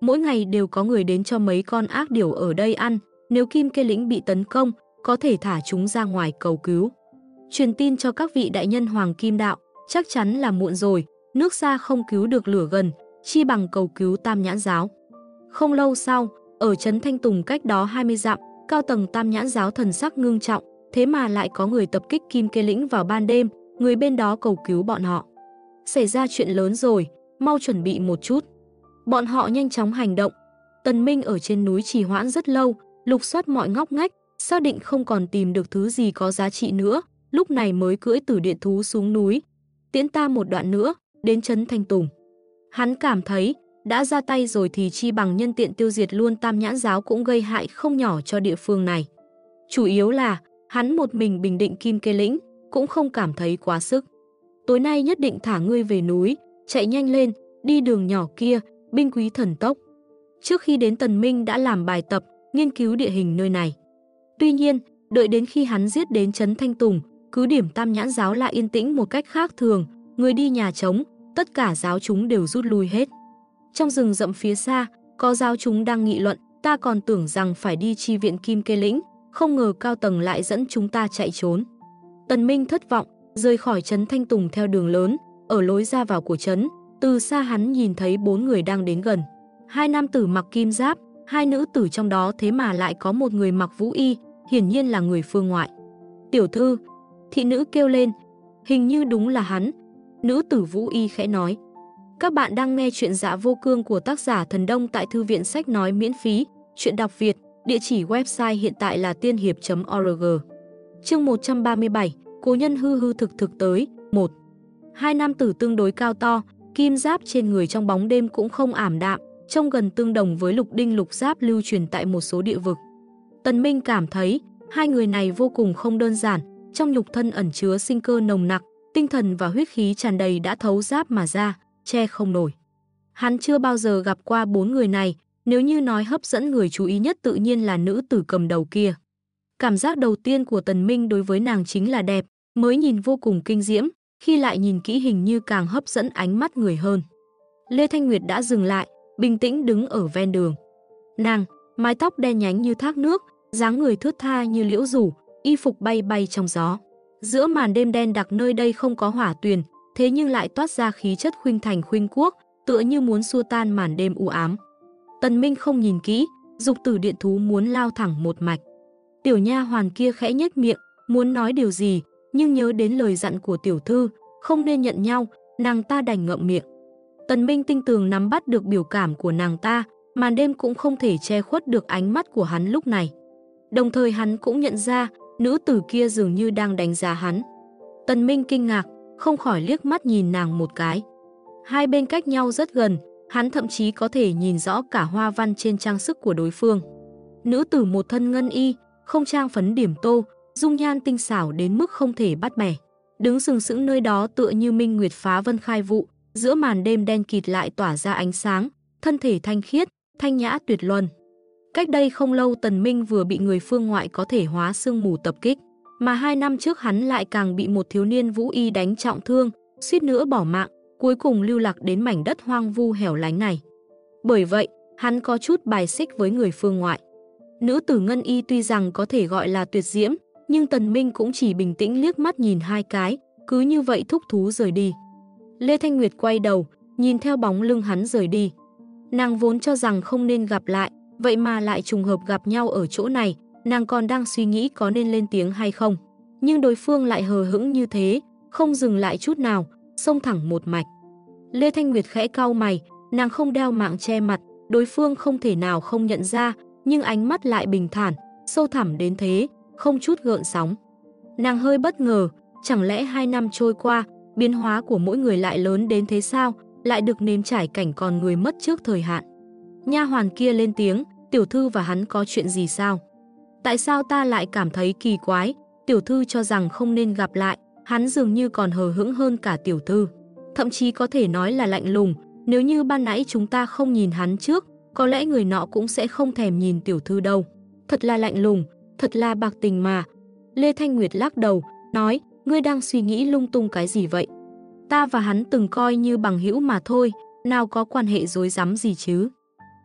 Mỗi ngày đều có người đến cho mấy con ác điểu ở đây ăn, nếu Kim Kê Lĩnh bị tấn công, có thể thả chúng ra ngoài cầu cứu. Truyền tin cho các vị đại nhân Hoàng Kim Đạo, chắc chắn là muộn rồi, nước xa không cứu được lửa gần, chi bằng cầu cứu Tam Nhãn Giáo. Không lâu sau, ở trấn Thanh Tùng cách đó 20 dặm, cao tầng Tam Nhãn Giáo thần sắc ngưng trọng, thế mà lại có người tập kích Kim Kê Lĩnh vào ban đêm, người bên đó cầu cứu bọn họ. Xảy ra chuyện lớn rồi, mau chuẩn bị một chút. Bọn họ nhanh chóng hành động. Tần Minh ở trên núi trì hoãn rất lâu, lục soát mọi ngóc ngách, xác định không còn tìm được thứ gì có giá trị nữa, lúc này mới cưỡi Tử Điện thú xuống núi. Tiễn ta một đoạn nữa, đến trấn Thanh Tùng. Hắn cảm thấy, đã ra tay rồi thì chi bằng nhân tiện tiêu diệt luôn Tam Nhãn Giáo cũng gây hại không nhỏ cho địa phương này. Chủ yếu là, hắn một mình bình định Kim Kê Lĩnh, cũng không cảm thấy quá sức. Tối nay nhất định thả ngươi về núi, chạy nhanh lên, đi đường nhỏ kia, binh quý thần tốc. Trước khi đến Tần Minh đã làm bài tập, nghiên cứu địa hình nơi này. Tuy nhiên, đợi đến khi hắn giết đến trấn Thanh Tùng, cứ điểm Tam Nhãn Giáo lại yên tĩnh một cách khác thường, người đi nhà trống, tất cả giáo chúng đều rút lui hết. Trong rừng rậm phía xa, có giáo chúng đang nghị luận, ta còn tưởng rằng phải đi chi viện Kim Kê Lĩnh, không ngờ cao tầng lại dẫn chúng ta chạy trốn. Tần Minh thất vọng, rời khỏi trấn Thanh Tùng theo đường lớn, ở lối ra vào của trấn, từ xa hắn nhìn thấy 4 người đang đến gần. 2 nam tử mặc kim giáp, 2 nữ tử trong đó thế mà lại có một người mặc vũ y, hiển nhiên là người phương ngoại. Tiểu thư, thị nữ kêu lên, hình như đúng là hắn. Nữ tử vũ y khẽ nói. Các bạn đang nghe chuyện Dạ Vô Cương của tác giả Thần Đông tại thư viện sách nói miễn phí, chuyện đọc Việt, địa chỉ website hiện tại là tiên hiệp.org. Chương 137, cố nhân hư hư thực thực tới, 1. 2 nam tử tương đối cao to, kim giáp trên người trong bóng đêm cũng không ảm đạm, trông gần tương đồng với lục đinh lục giáp lưu truyền tại một số địa vực. Tần Minh cảm thấy, 2 người này vô cùng không đơn giản, trong nhục thân ẩn chứa sinh cơ nồng nặc, tinh thần và huyết khí tràn đầy đã thấu giáp mà ra, che không nổi. Hắn chưa bao giờ gặp qua 4 người này, nếu như nói hấp dẫn người chú ý nhất tự nhiên là nữ tử cầm đầu kia. Cảm giác đầu tiên của Tần Minh đối với nàng chính là đẹp, mới nhìn vô cùng kinh diễm, khi lại nhìn kỹ hình như càng hấp dẫn ánh mắt người hơn. Lê Thanh Nguyệt đã dừng lại, bình tĩnh đứng ở ven đường. Nàng, mái tóc đen nhánh như thác nước, dáng người thướt tha như liễu rủ, y phục bay bay trong gió. Giữa màn đêm đen đặc nơi đây không có hỏa tuyền, thế nhưng lại toát ra khí chất khuynh thành khuynh quốc, tựa như muốn xua tan màn đêm u ám. Tần Minh không nhìn kỹ, dục Tử Điện thú muốn lao thẳng một mạch. Tiểu nha hoàn kia khẽ nhếch miệng, muốn nói điều gì, nhưng nhớ đến lời dặn của tiểu thư, không nên nhận nhau, nàng ta đành ngậm miệng. Tần Minh tinh tường nắm bắt được biểu cảm của nàng ta, màn đêm cũng không thể che khuất được ánh mắt của hắn lúc này. Đồng thời hắn cũng nhận ra, nữ tử kia dường như đang đánh giá hắn. Tần Minh kinh ngạc, không khỏi liếc mắt nhìn nàng một cái. Hai bên cách nhau rất gần, hắn thậm chí có thể nhìn rõ cả hoa văn trên trang sức của đối phương. Nữ tử một thân ngân y, không trang phấn điểm tô, dung nhan tinh xảo đến mức không thể bắt bẻ. Đứng sừng sững nơi đó tựa như minh nguyệt phá vân khai vụ, giữa màn đêm đen kịt lại tỏa ra ánh sáng, thân thể thanh khiết, thanh nhã tuyệt luân. Cách đây không lâu Tần Minh vừa bị người phương ngoại có thể hóa sương mù tập kích, mà 2 năm trước hắn lại càng bị một thiếu niên vũ y đánh trọng thương, suýt nữa bỏ mạng, cuối cùng lưu lạc đến mảnh đất hoang vu hẻo lánh này. Bởi vậy, hắn có chút bài xích với người phương ngoại. Nữ tử ngân y tuy rằng có thể gọi là tuyệt diễm, nhưng Tần Minh cũng chỉ bình tĩnh liếc mắt nhìn 2 cái, cứ như vậy thúc thú rời đi. Lê Thanh Nguyệt quay đầu, nhìn theo bóng lưng hắn rời đi. Nàng vốn cho rằng không nên gặp lại, vậy mà lại trùng hợp gặp nhau ở chỗ này, nàng còn đang suy nghĩ có nên lên tiếng hay không. Nhưng đối phương lại hờ hững như thế, không dừng lại chút nào, xông thẳng một mạch. Lê Thanh Nguyệt khẽ cau mày, nàng không đeo mạng che mặt, đối phương không thể nào không nhận ra, nhưng ánh mắt lại bình thản, sâu thẳm đến thế, không chút gợn sóng. Nàng hơi bất ngờ, chẳng lẽ 2 năm trôi qua, biến hóa của mỗi người lại lớn đến thế sao, lại được nếm trải cảnh còn người mất trước thời hạn. Nha hoàn kia lên tiếng, tiểu thư và hắn có chuyện gì sao? Tại sao ta lại cảm thấy kỳ quái, tiểu thư cho rằng không nên gặp lại, hắn dường như còn hờ hững hơn cả tiểu thư. Thậm chí có thể nói là lạnh lùng, nếu như ban nãy chúng ta không nhìn hắn trước, có lẽ người nọ cũng sẽ không thèm nhìn tiểu thư đâu. Thật là lạnh lùng, thật là bạc tình mà. Lê Thanh Nguyệt lắc đầu, nói, ngươi đang suy nghĩ lung tung cái gì vậy? Ta và hắn từng coi như bằng hữu mà thôi, nào có quan hệ rối rắm gì chứ?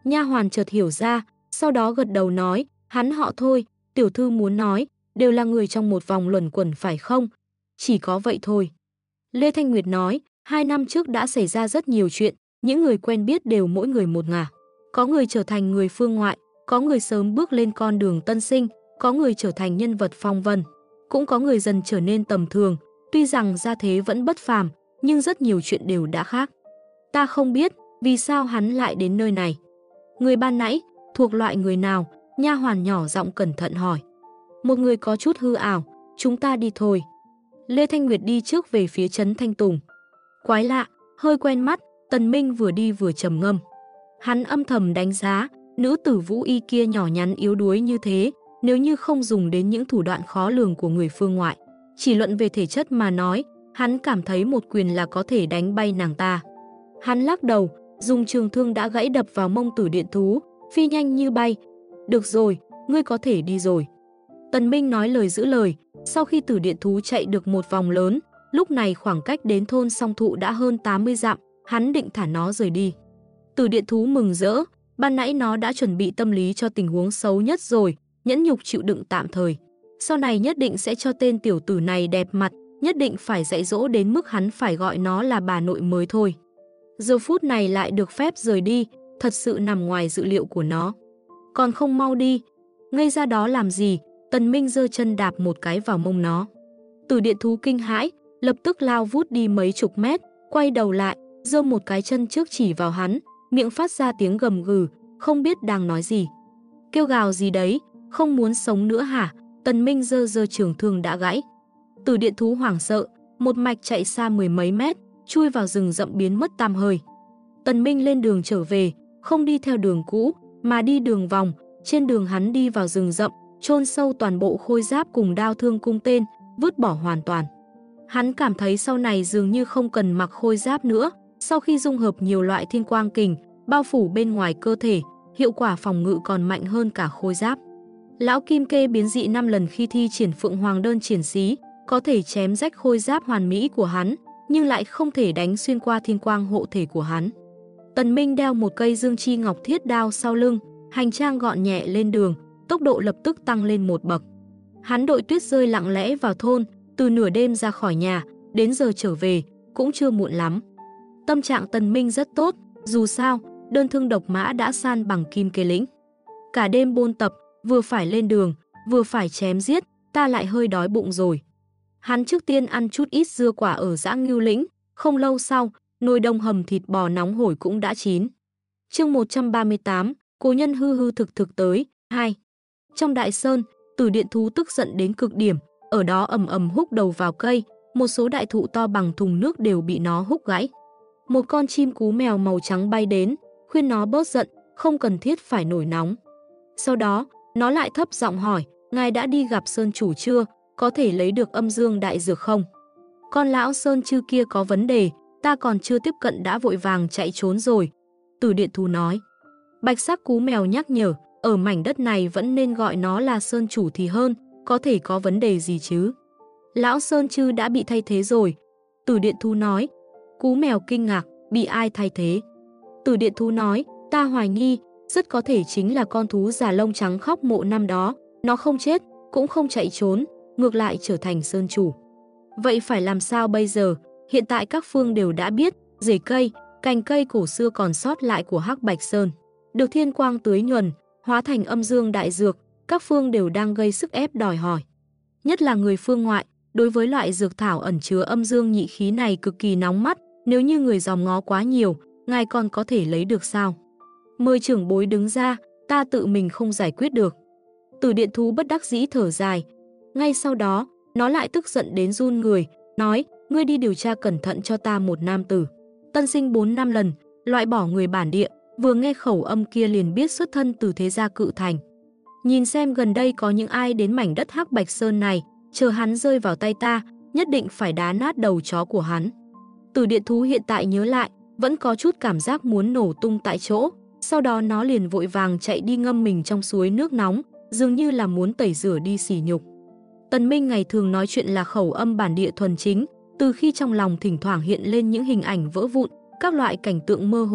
Nha hoàn chợt hiểu ra, sau đó gật đầu nói, hắn họ Thôi, tiểu thư muốn nói, đều là người trong một vòng luẩn quẩn phải không? Chỉ có vậy thôi. Lê Thanh Nguyệt nói, 2 năm trước đã xảy ra rất nhiều chuyện, những người quen biết đều mỗi người một ngả. Có người trở thành người phương ngoại, có người sớm bước lên con đường tân sinh, có người trở thành nhân vật phong vân, cũng có người dần trở nên tầm thường, tuy rằng gia thế vẫn bất phàm, nhưng rất nhiều chuyện đều đã khác. Ta không biết vì sao hắn lại đến nơi này. Người ban nãy thuộc loại người nào? Nha hoàn nhỏ giọng cẩn thận hỏi. Một người có chút hư ảo, chúng ta đi thôi. Lê Thanh Nguyệt đi trước về phía trấn Thanh Tùng. Quái lạ, hơi quen mắt, Tần Minh vừa đi vừa trầm ngâm. Hắn âm thầm đánh giá, nữ tử Vũ Y kia nhỏ nhắn yếu đuối như thế, nếu như không dùng đến những thủ đoạn khó lường của người phương ngoại, chỉ luận về thể chất mà nói, hắn cảm thấy một quyền là có thể đánh bay nàng ta. Hắn lắc đầu, dùng trường thương đã gãy đập vào mông Tử Điện Thú, phi nhanh như bay. Được rồi, ngươi có thể đi rồi. Tần Minh nói lời giữ lời, sau khi Tử Điện Thú chạy được một vòng lớn, lúc này khoảng cách đến thôn Song Thụ đã hơn 80 dặm, hắn định thả nó rời đi. Tử Điện Thú mừng rỡ, ban nãy nó đã chuẩn bị tâm lý cho tình huống xấu nhất rồi, nhẫn nhục chịu đựng tạm thời. Sau này nhất định sẽ cho tên tiểu tử này đẹp mặt, nhất định phải dạy dỗ đến mức hắn phải gọi nó là bà nội mới thôi. Giờ phút này lại được phép rời đi, thật sự nằm ngoài dự liệu của nó. Còn không mau đi, ngây ra đó làm gì? Tần Minh giơ chân đạp một cái vào mông nó. Tử Điện Thú kinh hãi, lập tức lao vút đi mấy chục mét, quay đầu lại, giơ một cái chân trước chỉ vào hắn, miệng phát ra tiếng gầm gừ, không biết đang nói gì. Kêu gào gì đấy, không muốn sống nữa hả? Tần Minh giơ trường thương đã gãy. Tử Điện Thú hoảng sợ, một mạch chạy xa mười mấy mét, chui vào rừng rậm biến mất tăm hơi. Tần Minh lên đường trở về, không đi theo đường cũ, mà đi đường vòng. Trên đường hắn đi vào rừng rậm, chôn sâu toàn bộ khôi giáp cùng đao thương cung tên, vứt bỏ hoàn toàn. Hắn cảm thấy sau này dường như không cần mặc khôi giáp nữa, sau khi dung hợp nhiều loại thiên quang kình, bao phủ bên ngoài cơ thể, hiệu quả phòng ngự còn mạnh hơn cả khôi giáp. Lão Kim Kê biến dị 5 lần khi thi triển Phượng Hoàng đơn triển xí, có thể chém rách khôi giáp hoàn mỹ của hắn, nhưng lại không thể đánh xuyên qua thiên quang hộ thể của hắn. Tần Minh đeo một cây dương chi ngọc thiết đao sau lưng, hành trang gọn nhẹ lên đường, tốc độ lập tức tăng lên một bậc. Hắn đội tuyết rơi lặng lẽ vào thôn, từ nửa đêm ra khỏi nhà, đến giờ trở về, cũng chưa muộn lắm. Tâm trạng Tần Minh rất tốt, dù sao, đơn thương độc mã đã san bằng Kim Kê lĩnh. Cả đêm bôn tập, vừa phải lên đường, vừa phải chém giết, ta lại hơi đói bụng rồi. Hắn trước tiên ăn chút ít dưa quả ở Dã Ngưu lĩnh, không lâu sau, nồi đông hầm thịt bò nóng hổi cũng đã chín. Chương 138, cố nhân hư hư thực thực tới, 2. Trong đại sơn, Tử Điện Thú tức giận đến cực điểm, ở đó ầm ầm húc đầu vào cây, một số đại thụ to bằng thùng nước đều bị nó húc gãy. Một con chim cú mèo màu trắng bay đến, khuyên nó bớt giận, không cần thiết phải nổi nóng. Sau đó, nó lại thấp giọng hỏi, ngài đã đi gặp Sơn chủ chưa, có thể lấy được âm dương đại dược không? Con lão Sơn chư kia có vấn đề, ta còn chưa tiếp cận đã vội vàng chạy trốn rồi. Tử Điện Thú nói. Bạch sắc cú mèo nhắc nhở, ở mảnh đất này vẫn nên gọi nó là Sơn chủ thì hơn, có thể có vấn đề gì chứ? Lão Sơn chư đã bị thay thế rồi. Tử Điện Thú nói. Cú mèo kinh ngạc, bị ai thay thế? Tử Điện Thú nói, ta hoài nghi, rất có thể chính là con thú già lông trắng khóc mộ năm đó, nó không chết, cũng không chạy trốn, ngược lại trở thành Sơn chủ. Vậy phải làm sao bây giờ? Hiện tại các phương đều đã biết, rễ cây, cành cây cổ xưa còn sót lại của Hắc Bạch Sơn, được thiên quang tưới nhuần, hóa thành âm dương đại dược, các phương đều đang gây sức ép đòi hỏi. Nhất là người phương ngoại, đối với loại dược thảo ẩn chứa âm dương nhị khí này cực kỳ nóng mắt, nếu như người dòm ngó quá nhiều, ngài còn có thể lấy được sao? Mời trưởng bối đứng ra, ta tự mình không giải quyết được. Tử Điện Thú bất đắc dĩ thở dài. Ngay sau đó, nó lại tức giận đến run người, nói, ngươi đi điều tra cẩn thận cho ta một nam tử. Tân sinh 4 năm lần, loại bỏ người bản địa, vừa nghe khẩu âm kia liền biết xuất thân từ thế gia Cự Thành. Nhìn xem gần đây có những ai đến mảnh đất Hắc Bạch Sơn này, chờ hắn rơi vào tay ta, nhất định phải đá nát đầu chó của hắn. Tử Điện Thú hiện tại nhớ lại, vẫn có chút cảm giác muốn nổ tung tại chỗ, sau đó nó liền vội vàng chạy đi ngâm mình trong suối nước nóng, dường như là muốn tẩy rửa đi sỉ nhục. Tần Minh ngày thường nói chuyện là khẩu âm bản địa thuần chính, từ khi trong lòng thỉnh thoảng hiện lên những hình ảnh vỡ vụn, các loại cảnh tượng mơ hồ,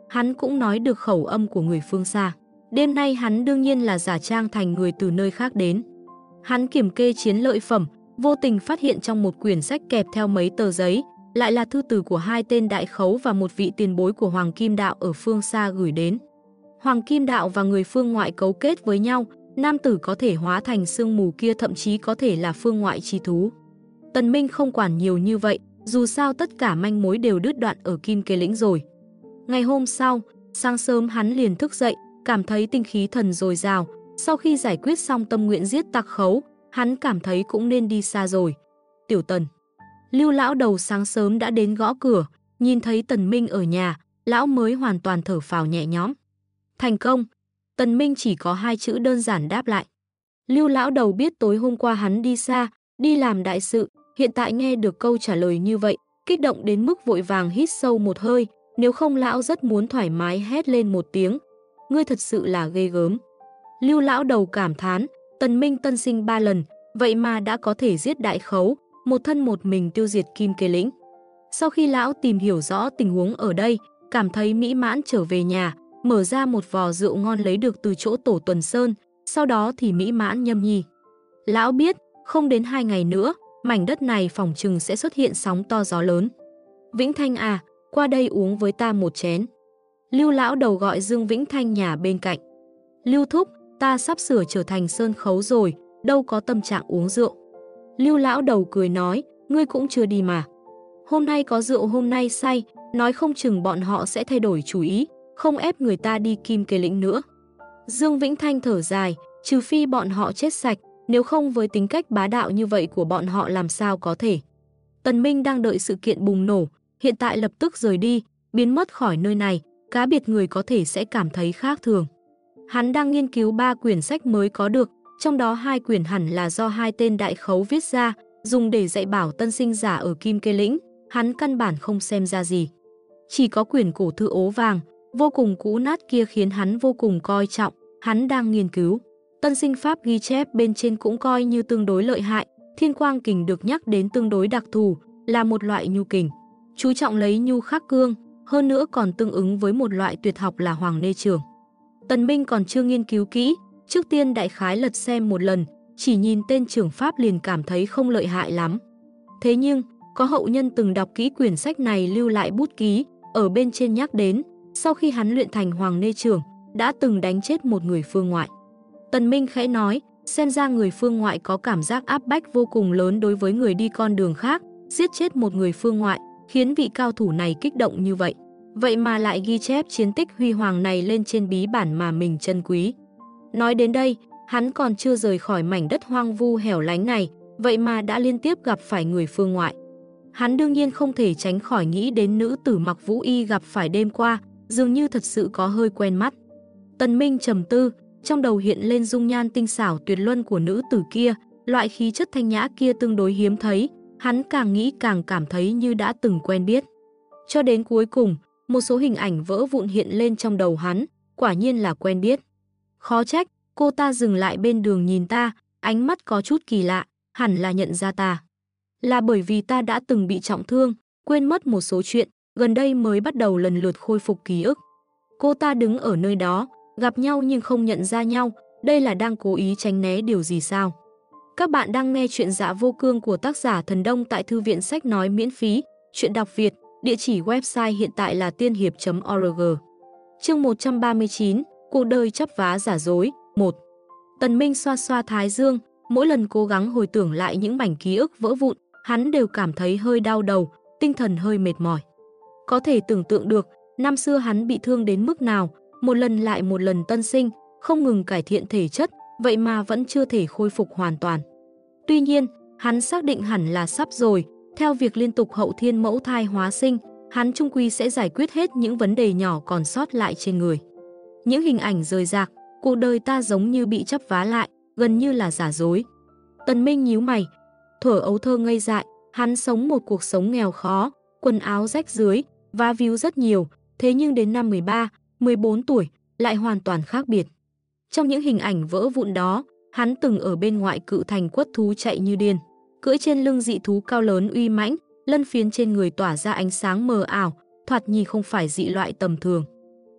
hắn cũng nói được khẩu âm của người phương xa. Đêm nay hắn đương nhiên là giả trang thành người từ nơi khác đến. Hắn kiểm kê chiến lợi phẩm, vô tình phát hiện trong một quyển sách kẹp theo mấy tờ giấy, lại là thư từ của hai tên đại khấu và một vị tiền bối của Hoàng Kim Đạo ở phương xa gửi đến. Hoàng Kim Đạo và người phương ngoại cấu kết với nhau, nam tử có thể hóa thành sương mù kia thậm chí có thể là phương ngoại chi thú. Tần Minh không quản nhiều như vậy, dù sao tất cả manh mối đều đứt đoạn ở Kim Kế Lĩnh rồi. Ngày hôm sau, sáng sớm hắn liền thức dậy, cảm thấy tinh khí thần dồi dào. Sau khi giải quyết xong tâm nguyện giết tặc khấu, hắn cảm thấy cũng nên đi xa rồi. Tiểu Tần. Lưu lão đầu sáng sớm đã đến gõ cửa, nhìn thấy Tần Minh ở nhà, lão mới hoàn toàn thở phào nhẹ nhõm. Thành công. Tần Minh chỉ có hai chữ đơn giản đáp lại. Lưu lão đầu biết tối hôm qua hắn đi xa, đi làm đại sự, hiện tại nghe được câu trả lời như vậy, kích động đến mức vội vàng hít sâu một hơi, nếu không lão rất muốn thoải mái hét lên một tiếng. Ngươi thật sự là ghê gớm. Lưu lão đầu cảm thán, Tần Minh tân sinh 3 lần, vậy mà đã có thể giết đại khấu, một thân một mình tiêu diệt Kim Kế Lĩnh. Sau khi lão tìm hiểu rõ tình huống ở đây, cảm thấy mỹ mãn trở về nhà, mở ra một vò rượu ngon lấy được từ chỗ tổ Tuần Sơn, sau đó thì mỹ mãn nhâm nhi. Lão biết, không đến 2 ngày nữa, mảnh đất này phỏng chừng sẽ xuất hiện sóng to gió lớn. Vĩnh Thanh à, qua đây uống với ta một chén. Lưu lão đầu gọi Dương Vĩnh Thanh nhà bên cạnh. Lưu thúc, ta sắp sửa trở thành sơn khấu rồi, đâu có tâm trạng uống rượu. Lưu lão đầu cười nói, ngươi cũng chưa đi mà. Hôm nay có rượu hôm nay say, nói không chừng bọn họ sẽ thay đổi chủ ý, không ép người ta đi Kim Kế Lĩnh nữa. Dương Vĩnh Thanh thở dài, trừ phi bọn họ chết sạch, nếu không với tính cách bá đạo như vậy của bọn họ làm sao có thể. Tần Minh đang đợi sự kiện bùng nổ, hiện tại lập tức rời đi, biến mất khỏi nơi này, cá biệt người có thể sẽ cảm thấy khác thường. Hắn đang nghiên cứu 3 quyển sách mới có được, trong đó 2 quyển hẳn là do 2 tên đại khấu viết ra, dùng để dạy bảo tân sinh giả ở Kim Kế Lĩnh, hắn căn bản không xem ra gì. Chỉ có quyển cổ thư ố vàng, vô cùng cũ nát kia khiến hắn vô cùng coi trọng, hắn đang nghiên cứu. Tân sinh pháp ghi chép bên trên cũng coi như tương đối lợi hại, Thiên Quang Kình được nhắc đến tương đối đặc thù, là một loại nhu kình, chú trọng lấy nhu khắc cương, hơn nữa còn tương ứng với một loại tuyệt học là Hoàng Nê Trường. Tần Minh còn chưa nghiên cứu kỹ, trước tiên đại khái lật xem một lần, chỉ nhìn tên trưởng pháp liền cảm thấy không lợi hại lắm. Thế nhưng, có hậu nhân từng đọc kỹ quyển sách này lưu lại bút ký, ở bên trên nhắc đến, sau khi hắn luyện thành Hoàng Nê Trường, đã từng đánh chết một người phương ngoại. Tần Minh khẽ nói, xem ra người phương ngoại có cảm giác áp bách vô cùng lớn đối với người đi con đường khác, giết chết một người phương ngoại, khiến vị cao thủ này kích động như vậy. Vậy mà lại ghi chép chiến tích huy hoàng này lên trên bí bản mà mình trân quý. Nói đến đây, hắn còn chưa rời khỏi mảnh đất hoang vu hẻo lánh này, vậy mà đã liên tiếp gặp phải người phương ngoại. Hắn đương nhiên không thể tránh khỏi nghĩ đến nữ tử mặc vũ y gặp phải đêm qua, dường như thật sự có hơi quen mắt. Tần Minh trầm tư, trong đầu hiện lên dung nhan tinh xảo tuyệt luân của nữ tử kia, loại khí chất thanh nhã kia tương đối hiếm thấy, hắn càng nghĩ càng cảm thấy như đã từng quen biết. Cho đến cuối cùng, một số hình ảnh vỡ vụn hiện lên trong đầu hắn, quả nhiên là quen biết. Khó trách, cô ta dừng lại bên đường nhìn ta, ánh mắt có chút kỳ lạ, hẳn là nhận ra ta. Là bởi vì ta đã từng bị trọng thương, quên mất một số chuyện, gần đây mới bắt đầu lần lượt khôi phục ký ức. Cô ta đứng ở nơi đó, gặp nhau nhưng không nhận ra nhau, đây là đang cố ý tránh né điều gì sao? Các bạn đang nghe chuyện Dạ Vô Cương của tác giả Thần Đông tại Thư viện Sách Nói miễn phí, chuyện đọc Việt, địa chỉ website hiện tại là tiên hiệp.org. Chương 139, cuộc đời chấp vá giả dối, 1. Tần Minh xoa xoa thái dương, mỗi lần cố gắng hồi tưởng lại những mảnh ký ức vỡ vụn, hắn đều cảm thấy hơi đau đầu, tinh thần hơi mệt mỏi. Có thể tưởng tượng được, năm xưa hắn bị thương đến mức nào, một lần lại một lần tân sinh, không ngừng cải thiện thể chất, vậy mà vẫn chưa thể khôi phục hoàn toàn. Tuy nhiên, hắn xác định hẳn là sắp rồi, theo việc liên tục hậu thiên mẫu thai hóa sinh, hắn chung quy sẽ giải quyết hết những vấn đề nhỏ còn sót lại trên người. Những hình ảnh rời rạc, cuộc đời ta giống như bị chấp vá lại, gần như là giả dối. Tần Minh nhíu mày, thuở ấu thơ ngây dại, hắn sống một cuộc sống nghèo khó, quần áo rách rưới, vá víu rất nhiều, thế nhưng đến năm 13, 14 tuổi, lại hoàn toàn khác biệt. Trong những hình ảnh vỡ vụn đó, hắn từng ở bên ngoại cự thành quất thú chạy như điên, cưỡi trên lưng dị thú cao lớn uy mãnh, lân phiến trên người tỏa ra ánh sáng mờ ảo, thoạt nhìn không phải dị loại tầm thường.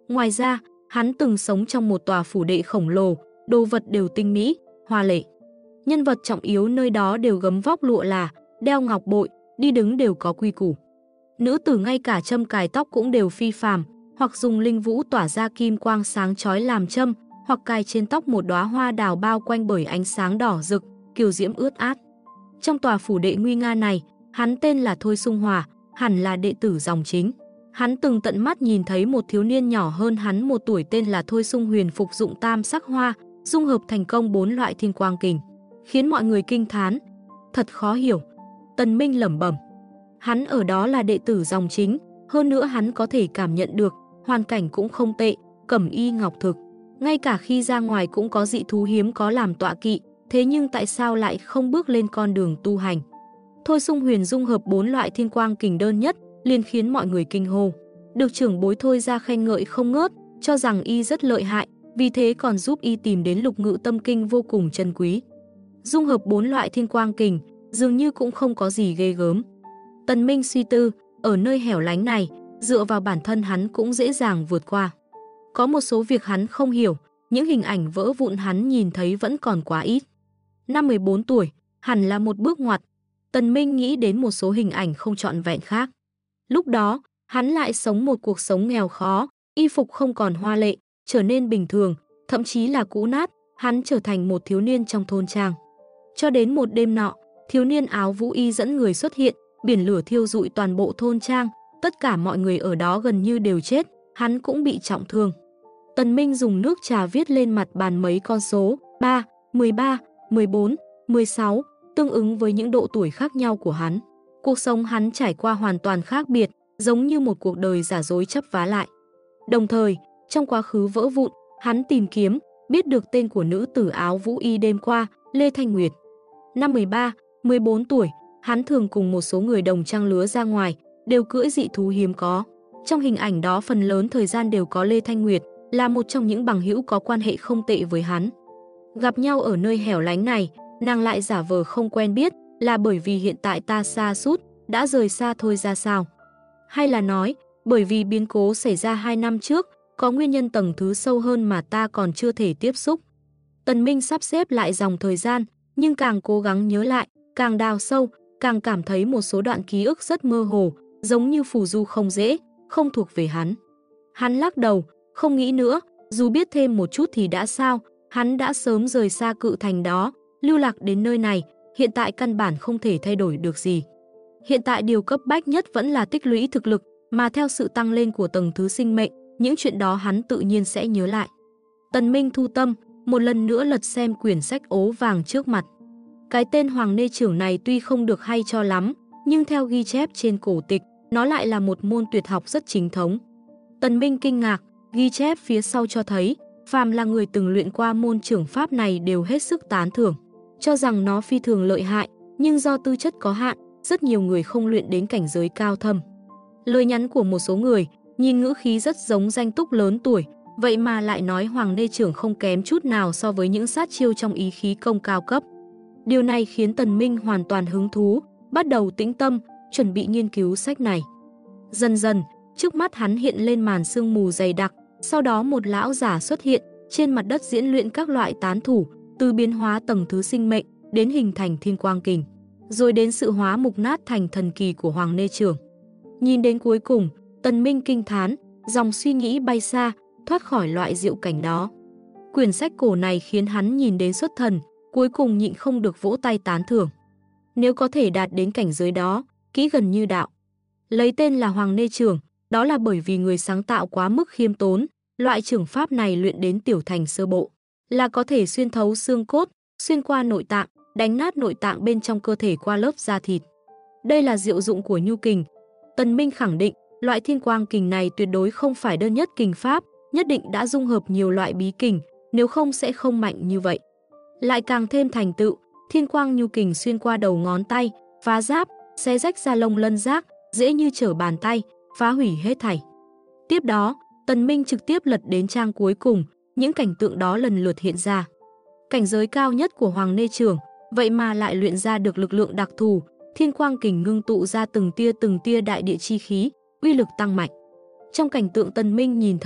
Ngoài ra, hắn từng sống trong một tòa phủ đệ khổng lồ, đồ vật đều tinh mỹ, hoa lệ. Nhân vật trọng yếu nơi đó đều gấm vóc lụa là, đeo ngọc bội, đi đứng đều có quy củ. Nữ tử ngay cả châm cài tóc cũng đều phi phàm, hoặc dùng linh vũ tỏa ra kim quang sáng chói làm châm, hoặc cài trên tóc một đóa hoa đào bao quanh bởi ánh sáng đỏ rực, kiều diễm ướt át. Trong tòa phủ đệ nguy nga này, hắn tên là Thôi Sung Hòa, hẳn là đệ tử dòng chính. Hắn từng tận mắt nhìn thấy một thiếu niên nhỏ hơn hắn 1 tuổi tên là Thôi Sung Huyền phục dụng tam sắc hoa, dung hợp thành công 4 loại thiên quang kình, khiến mọi người kinh thán. Thật khó hiểu. Tần Minh lẩm bẩm. Hắn ở đó là đệ tử dòng chính, hơn nữa hắn có thể cảm nhận được, hoàn cảnh cũng không tệ, cẩm y ngọc thực. Ngay cả khi ra ngoài cũng có dị thú hiếm có làm tọa kỵ, thế nhưng tại sao lại không bước lên con đường tu hành? Thôi Sung Huyền dung hợp 4 loại thiên quang kình đơn nhất, liền khiến mọi người kinh hô. Được trưởng bối Thôi ra khen ngợi không ngớt, cho rằng y rất lợi hại, vì thế còn giúp y tìm đến Lục Ngự Tâm Kinh vô cùng chân quý. Dung hợp 4 loại thiên quang kình, dường như cũng không có gì ghê gớm. Tần Minh suy tư, ở nơi hẻo lánh này, dựa vào bản thân hắn cũng dễ dàng vượt qua. Có một số việc hắn không hiểu, những hình ảnh vỡ vụn hắn nhìn thấy vẫn còn quá ít. Năm 14 tuổi, hẳn là một bước ngoặt. Tần Minh nghĩ đến một số hình ảnh không trọn vẹn khác. Lúc đó, hắn lại sống một cuộc sống nghèo khó, y phục không còn hoa lệ, trở nên bình thường, thậm chí là cũ nát, hắn trở thành một thiếu niên trong thôn trang. Cho đến một đêm nọ, thiếu niên áo vũ y dẫn người xuất hiện, biển lửa thiêu rụi toàn bộ thôn trang, tất cả mọi người ở đó gần như đều chết, hắn cũng bị trọng thương. Tần Minh dùng nước trà viết lên mặt bàn mấy con số 3, 13, 14, 16, tương ứng với những độ tuổi khác nhau của hắn. Cuộc sống hắn trải qua hoàn toàn khác biệt, giống như một cuộc đời giả dối chấp vá lại. Đồng thời, trong quá khứ vỡ vụn, hắn tìm kiếm, biết được tên của nữ tử áo vũ y đêm qua, Lê Thanh Nguyệt. Năm 13, 14 tuổi, hắn thường cùng một số người đồng trang lứa ra ngoài, đều cưỡi dị thú hiếm có. Trong hình ảnh đó phần lớn thời gian đều có Lê Thanh Nguyệt, là một trong những bằng hữu có quan hệ không tệ với hắn. Gặp nhau ở nơi hẻo lánh này, nàng lại giả vờ không quen biết, là bởi vì hiện tại ta sa sút đã rời xa Thôi ra sao? Hay là nói, bởi vì biến cố xảy ra 2 năm trước, có nguyên nhân tầng thứ sâu hơn mà ta còn chưa thể tiếp xúc? Tần Minh sắp xếp lại dòng thời gian, nhưng càng cố gắng nhớ lại, càng đào sâu, càng cảm thấy một số đoạn ký ức rất mơ hồ, giống như phù du không dễ, không thuộc về hắn. Hắn lắc đầu, không nghĩ nữa, dù biết thêm một chút thì đã sao, hắn đã sớm rời xa cự thành đó, lưu lạc đến nơi này, hiện tại căn bản không thể thay đổi được gì. Hiện tại điều cấp bách nhất vẫn là tích lũy thực lực, mà theo sự tăng lên của tầng thứ sinh mệnh, những chuyện đó hắn tự nhiên sẽ nhớ lại. Tần Minh thu tâm, một lần nữa lật xem quyển sách ố vàng trước mặt. Cái tên Hoàng Nê Trưởng này tuy không được hay cho lắm, nhưng theo ghi chép trên cổ tịch, nó lại là một môn tuyệt học rất chính thống. Tần Minh kinh ngạc, ghi chép phía sau cho thấy, phàm là người từng luyện qua môn trưởng pháp này đều hết sức tán thưởng, cho rằng nó phi thường lợi hại, nhưng do tư chất có hạn, rất nhiều người không luyện đến cảnh giới cao thâm. Lời nhắn của một số người, nhìn ngữ khí rất giống danh túc lớn tuổi, vậy mà lại nói Hoàng Nê Trưởng không kém chút nào so với những sát chiêu trong ý khí công cao cấp. Điều này khiến Tần Minh hoàn toàn hứng thú, bắt đầu tĩnh tâm, chuẩn bị nghiên cứu sách này. Dần dần, trước mắt hắn hiện lên màn sương mù dày đặc, sau đó một lão giả xuất hiện, trên mặt đất diễn luyện các loại tán thủ, từ biến hóa tầng thứ sinh mệnh, đến hình thành thiên quang kình, rồi đến sự hóa mục nát thành thần kỳ của Hoàng Nê Trưởng. Nhìn đến cuối cùng, Tần Minh kinh thán, dòng suy nghĩ bay xa, thoát khỏi loại diệu cảnh đó. Quyển sách cổ này khiến hắn nhìn đến xuất thần, cuối cùng nhịn không được vỗ tay tán thưởng. Nếu có thể đạt đến cảnh giới đó, kỹ gần như đạo. Lấy tên là Hoàng Nê Trưởng, đó là bởi vì người sáng tạo quá mức khiêm tốn, loại trưởng pháp này luyện đến tiểu thành sơ bộ, là có thể xuyên thấu xương cốt, xuyên qua nội tạng, đánh nát nội tạng bên trong cơ thể qua lớp da thịt. Đây là diệu dụng của nhu kình. Tần Minh khẳng định, loại thiên quang kình này tuyệt đối không phải đơn nhất kình pháp, nhất định đã dung hợp nhiều loại bí kình, nếu không sẽ không mạnh như vậy. Lại càng thêm thành tựu, thiên quang nhu kình xuyên qua đầu ngón tay, phá giáp, xé rách da lông lân giác, dễ như trở bàn tay, phá hủy hết thảy. Tiếp đó, Tần Minh trực tiếp lật đến trang cuối cùng, những cảnh tượng đó lần lượt hiện ra. Cảnh giới cao nhất của Hoàng Nê Trưởng, vậy mà lại luyện ra được lực lượng đặc thù, thiên quang kình ngưng tụ ra từng tia đại địa chi khí, uy lực tăng mạnh. Trong cảnh tượng Tần Minh nhìn thấy,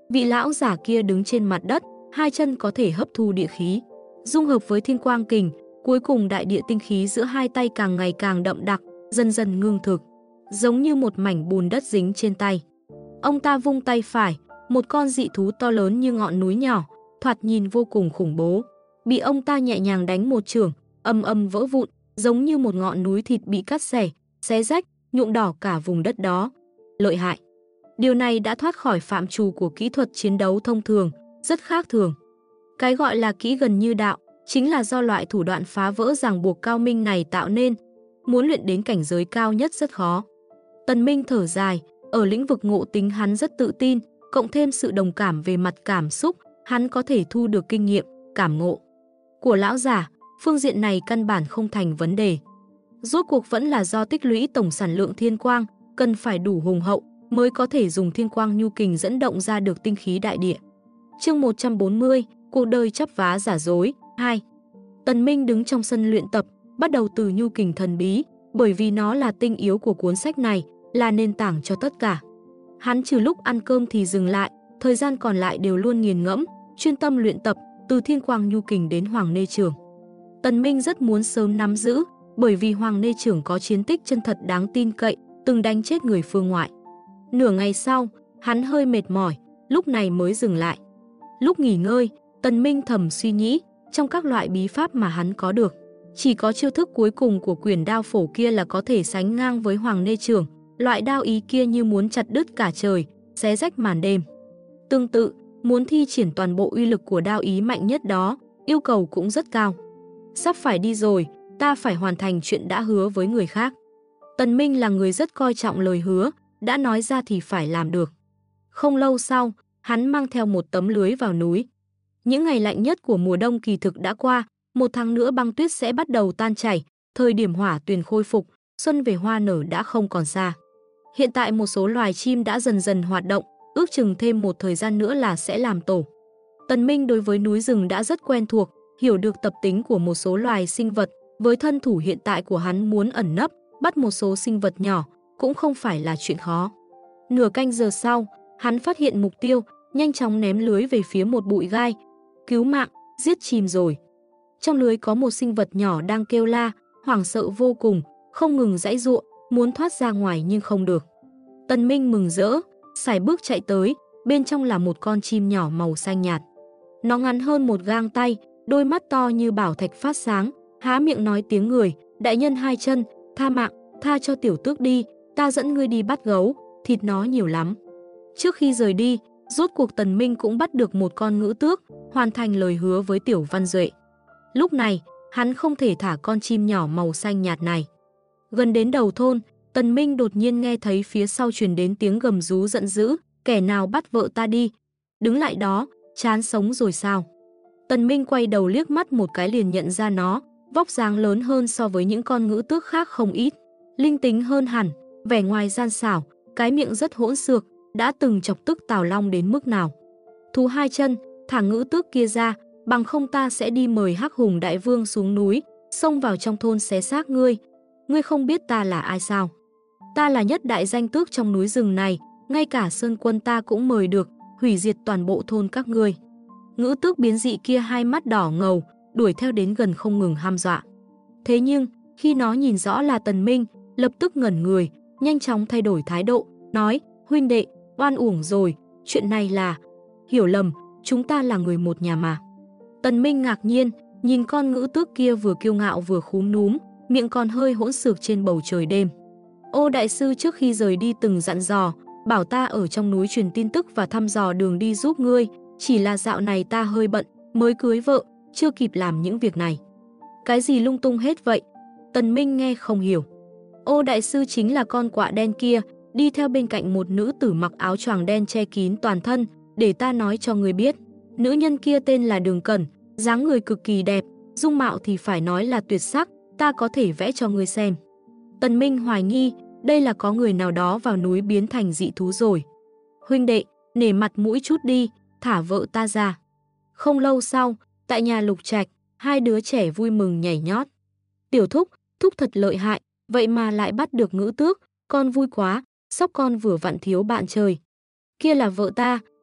Vị lão giả kia đứng trên mặt đất, hai chân có thể hấp thu địa khí. Dung hợp với thiên quang kình, cuối cùng đại địa tinh khí giữa hai tay càng ngày càng đậm đặc, dần dần ngưng thực, giống như một mảnh bùn đất dính trên tay. Ông ta vung tay phải, một con dị thú to lớn như ngọn núi nhỏ, thoạt nhìn vô cùng khủng bố. Bị ông ta nhẹ nhàng đánh một chưởng, ầm ầm vỡ vụn, giống như một ngọn núi thịt bị cắt xé rách, nhuộm đỏ cả vùng đất đó. Lợi hại. Điều này đã thoát khỏi phạm trù của kỹ thuật chiến đấu thông thường, rất khác thường. Cái gọi là kỹ gần như đạo, chính là do loại thủ đoạn phá vỡ ràng buộc cao minh này tạo nên. Muốn luyện đến cảnh giới cao nhất rất khó. Tần Minh thở dài, ở lĩnh vực ngộ tính hắn rất tự tin, cộng thêm sự đồng cảm về mặt cảm xúc, hắn có thể thu được kinh nghiệm, cảm ngộ của lão giả, phương diện này căn bản không thành vấn đề. Rốt cuộc vẫn là do tích lũy tổng sản lượng thiên quang, cần phải đủ hùng hậu mới có thể dùng thiên quang nhu kình dẫn động ra được tinh khí đại địa. Chương 140, cuộc đời chắp vá giả dối 2. Tần Minh đứng trong sân luyện tập, bắt đầu từ nhu kình thần bí, bởi vì nó là tinh yếu của cuốn sách này, là nền tảng cho tất cả. Hắn trừ lúc ăn cơm thì dừng lại, thời gian còn lại đều luôn nghiền ngẫm, chuyên tâm luyện tập, từ thiên quang nhu kình đến hoàng nê trưởng. Tần Minh rất muốn sớm nắm giữ, bởi vì hoàng nê trưởng có chiến tích chân thật đáng tin cậy, từng đánh chết người phương ngoại. Nửa ngày sau, hắn hơi mệt mỏi, lúc này mới dừng lại. Lúc nghỉ ngơi, Tần Minh thầm suy nghĩ, trong các loại bí pháp mà hắn có được, chỉ có chiêu thức cuối cùng của quyển đao phổ kia là có thể sánh ngang với hoàng nê trưởng, loại đao ý kia như muốn chặt đứt cả trời, xé rách màn đêm. Tương tự, muốn thi triển toàn bộ uy lực của đao ý mạnh nhất đó, yêu cầu cũng rất cao. Sắp phải đi rồi, ta phải hoàn thành chuyện đã hứa với người khác. Tần Minh là người rất coi trọng lời hứa, đã nói ra thì phải làm được. Không lâu sau, hắn mang theo một tấm lưới vào núi. Những ngày lạnh nhất của mùa đông kỳ thực đã qua, một tháng nữa băng tuyết sẽ bắt đầu tan chảy, thời điểm hỏa tuyền khôi phục, xuân về hoa nở đã không còn xa. Hiện tại một số loài chim đã dần dần hoạt động, ước chừng thêm một thời gian nữa là sẽ làm tổ. Tần Minh đối với núi rừng đã rất quen thuộc, hiểu được tập tính của một số loài sinh vật, với thân thủ hiện tại của hắn muốn ẩn nấp, bắt một số sinh vật nhỏ, cũng không phải là chuyện khó. Nửa canh giờ sau, hắn phát hiện mục tiêu, nhanh chóng ném lưới về phía một bụi gai. Cứu mạng, giết chim rồi. Trong lưới có một sinh vật nhỏ đang kêu la, hoảng sợ vô cùng, không ngừng giãy giụa, muốn thoát ra ngoài nhưng không được. Tần Minh mừng rỡ, sải bước chạy tới, bên trong là một con chim nhỏ màu xanh nhạt. Nó ngắn hơn một gang tay, đôi mắt to như bảo thạch phát sáng, há miệng nói tiếng người, đại nhân hai chân, tha mạng, tha cho tiểu tước đi, ta dẫn ngươi đi bắt gấu, thịt nó nhiều lắm. Trước khi rời đi, rốt cuộc Tần Minh cũng bắt được một con ngữ tước, hoàn thành lời hứa với Tiểu Văn Duệ. Lúc này, hắn không thể thả con chim nhỏ màu xanh nhạt này. Gần đến đầu thôn, Tần Minh đột nhiên nghe thấy phía sau truyền đến tiếng gầm rú giận dữ, kẻ nào bắt vợ ta đi. Đứng lại đó, chán sống rồi sao? Tần Minh quay đầu liếc mắt một cái liền nhận ra nó, vóc dáng lớn hơn so với những con ngữ tước khác không ít. Linh tính hơn hẳn, vẻ ngoài gian xảo, cái miệng rất hỗn xược, đã từng chọc tức Tào Long đến mức nào. Thú hai chân, thả ngữ tước kia ra, bằng không ta sẽ đi mời Hắc Hùng Đại Vương xuống núi, xông vào trong thôn xé xác ngươi. Ngươi không biết ta là ai sao? Ta là nhất đại danh tước trong núi rừng này, ngay cả Sơn Quân ta cũng mời được, hủy diệt toàn bộ thôn các ngươi. Ngữ tước biến dị kia hai mắt đỏ ngầu, đuổi theo đến gần không ngừng hăm dọa. Thế nhưng, khi nó nhìn rõ là Tần Minh, lập tức ngẩn người, nhanh chóng thay đổi thái độ, nói, huynh đệ, oan uổng rồi, chuyện này là hiểu lầm, chúng ta là người một nhà mà. Tần Minh ngạc nhiên, nhìn con ngữ tước kia vừa kiêu ngạo vừa khúm núm, miệng còn hơi hỗn xược trên bầu trời đêm. Ô đại sư trước khi rời đi từng dặn dò, bảo ta ở trong núi truyền tin tức và thăm dò đường đi giúp ngươi, chỉ là dạo này ta hơi bận, mới cưới vợ, chưa kịp làm những việc này. Cái gì lung tung hết vậy? Tần Minh nghe không hiểu. Ô đại sư chính là con quạ đen kia, đi theo bên cạnh một nữ tử mặc áo choàng đen che kín toàn thân, để ta nói cho người biết. Nữ nhân kia tên là Đường Cẩn, dáng người cực kỳ đẹp, dung mạo thì phải nói là tuyệt sắc, ta có thể vẽ cho người xem. Tần Minh hoài nghi, đây là có người nào đó vào núi biến thành dị thú rồi. Huynh đệ, nể mặt mũi chút đi, thả vợ ta ra. Không lâu sau, tại nhà Lục Trạch, hai đứa trẻ vui mừng nhảy nhót. Tiểu thúc, thúc thật lợi hại, vậy mà lại bắt được ngữ tước, con vui quá, sóc con vừa vặn thiếu bạn chơi. Kia là vợ ta,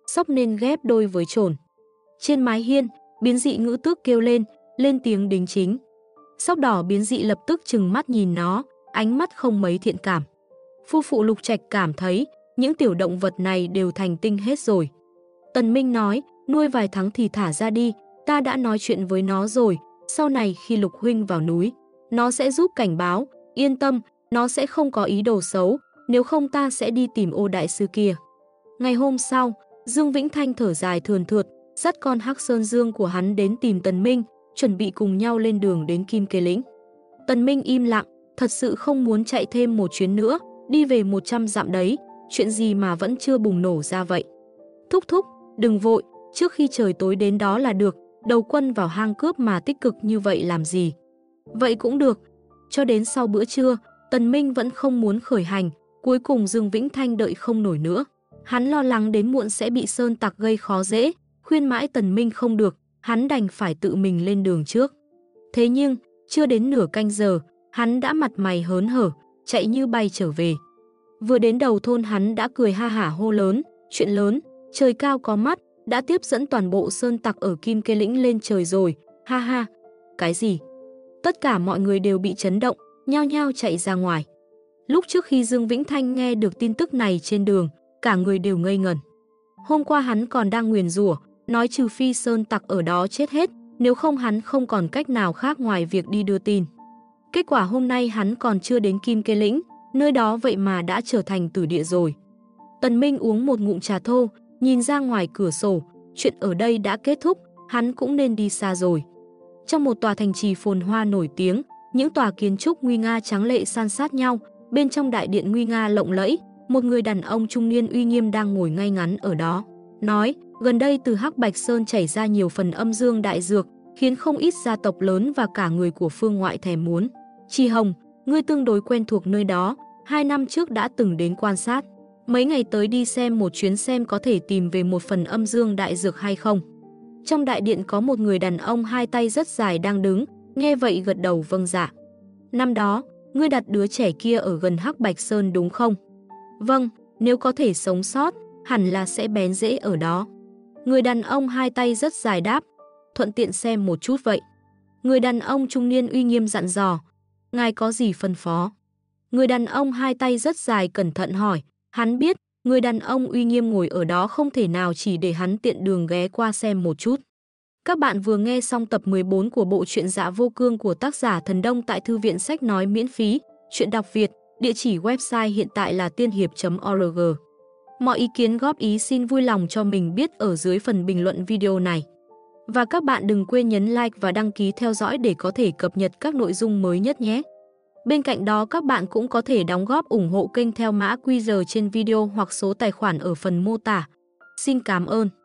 sóc nên ghép đôi với chồn. Trên mái hiên, biến dị ngữ tước kêu lên tiếng đính chính. Sóc đỏ biến dị lập tức trừng mắt nhìn nó, ánh mắt không mấy thiện cảm. Phu phụ Lục Trạch cảm thấy những tiểu động vật này đều thành tinh hết rồi. Tần Minh nói, nuôi vài tháng thì thả ra đi, ta đã nói chuyện với nó rồi, sau này khi Lục huynh vào núi, nó sẽ giúp cảnh báo, yên tâm, nó sẽ không có ý đồ xấu, nếu không ta sẽ đi tìm Ô đại sư kia. Ngày hôm sau, Dương Vĩnh Thanh thở dài thườn thượt, dắt con Hắc Sơn Dương của hắn đến tìm Tần Minh, chuẩn bị cùng nhau lên đường đến Kim Kê Lĩnh. Tần Minh im lặng, thật sự không muốn chạy thêm một chuyến nữa, đi về 100 dặm đấy, chuyện gì mà vẫn chưa bùng nổ ra vậy. Thúc thúc, đừng vội, trước khi trời tối đến đó là được, đầu quân vào hang cướp mà tích cực như vậy làm gì. Vậy cũng được. Cho đến sau bữa trưa, Tần Minh vẫn không muốn khởi hành, cuối cùng Dương Vĩnh Thanh đợi không nổi nữa. Hắn lo lắng đến muộn sẽ bị sơn tặc gây khó dễ, khuyên mãi Tần Minh không được, hắn đành phải tự mình lên đường trước. Thế nhưng, chưa đến nửa canh giờ, hắn đã mặt mày hớn hở, chạy như bay trở về. Vừa đến đầu thôn hắn đã cười ha hả hô lớn, chuyện lớn, trời cao có mắt, đã tiếp dẫn toàn bộ sơn tặc ở Kim Kê Lĩnh lên trời rồi, ha ha. Cái gì? Tất cả mọi người đều bị chấn động, nhao nhao chạy ra ngoài. Lúc trước khi Dương Vĩnh Thanh nghe được tin tức này trên đường, cả người đều ngây ngẩn. Hôm qua hắn còn đang nguyền rủa, nói trừ phi sơn tặc ở đó chết hết, nếu không hắn không còn cách nào khác ngoài việc đi đưa tin. Kết quả hôm nay hắn còn chưa đến Kim Kê Lĩnh, nơi đó vậy mà đã trở thành tử địa rồi. Tần Minh uống một ngụm trà thô, nhìn ra ngoài cửa sổ, chuyện ở đây đã kết thúc, hắn cũng nên đi xa rồi. Trong một tòa thành trì phồn hoa nổi tiếng, những tòa kiến trúc nguy nga tráng lệ san sát nhau, bên trong đại điện nguy nga lộng lẫy, một người đàn ông trung niên uy nghiêm đang ngồi ngay ngắn ở đó. Nói, gần đây từ Hắc Bạch Sơn chảy ra nhiều phần âm dương đại dược, khiến không ít gia tộc lớn và cả người của phương ngoại thèm muốn. Chi Hồng, ngươi tương đối quen thuộc nơi đó, 2 năm trước đã từng đến quan sát. Mấy ngày tới đi xem một chuyến xem có thể tìm về một phần âm dương đại dược hay không. Trong đại điện có một người đàn ông hai tay rất dài đang đứng, nghe vậy gật đầu vâng dạ. Năm đó, ngươi đặt đứa trẻ kia ở gần Hắc Bạch Sơn đúng không? Vâng, nếu có thể sống sót, hẳn là sẽ bén rễ ở đó. Người đàn ông hai tay rất dài đáp, thuận tiện xem một chút vậy. Người đàn ông trung niên uy nghiêm dặn dò, ngài có gì phân phó? Người đàn ông hai tay rất dài cẩn thận hỏi, hắn biết, người đàn ông uy nghiêm ngồi ở đó không thể nào chỉ để hắn tiện đường ghé qua xem một chút. Các bạn vừa nghe xong tập 14 của bộ truyện Dạ Vô Cương của tác giả Thần Đông tại Thư viện Sách Nói miễn phí, truyện đọc Việt, địa chỉ website hiện tại là tiên hiệp.org. Mọi ý kiến góp ý xin vui lòng cho mình biết ở dưới phần bình luận video này. Và các bạn đừng quên nhấn like và đăng ký theo dõi để có thể cập nhật các nội dung mới nhất nhé. Bên cạnh đó các bạn cũng có thể đóng góp ủng hộ kênh theo mã QR trên video hoặc số tài khoản ở phần mô tả. Xin cảm ơn.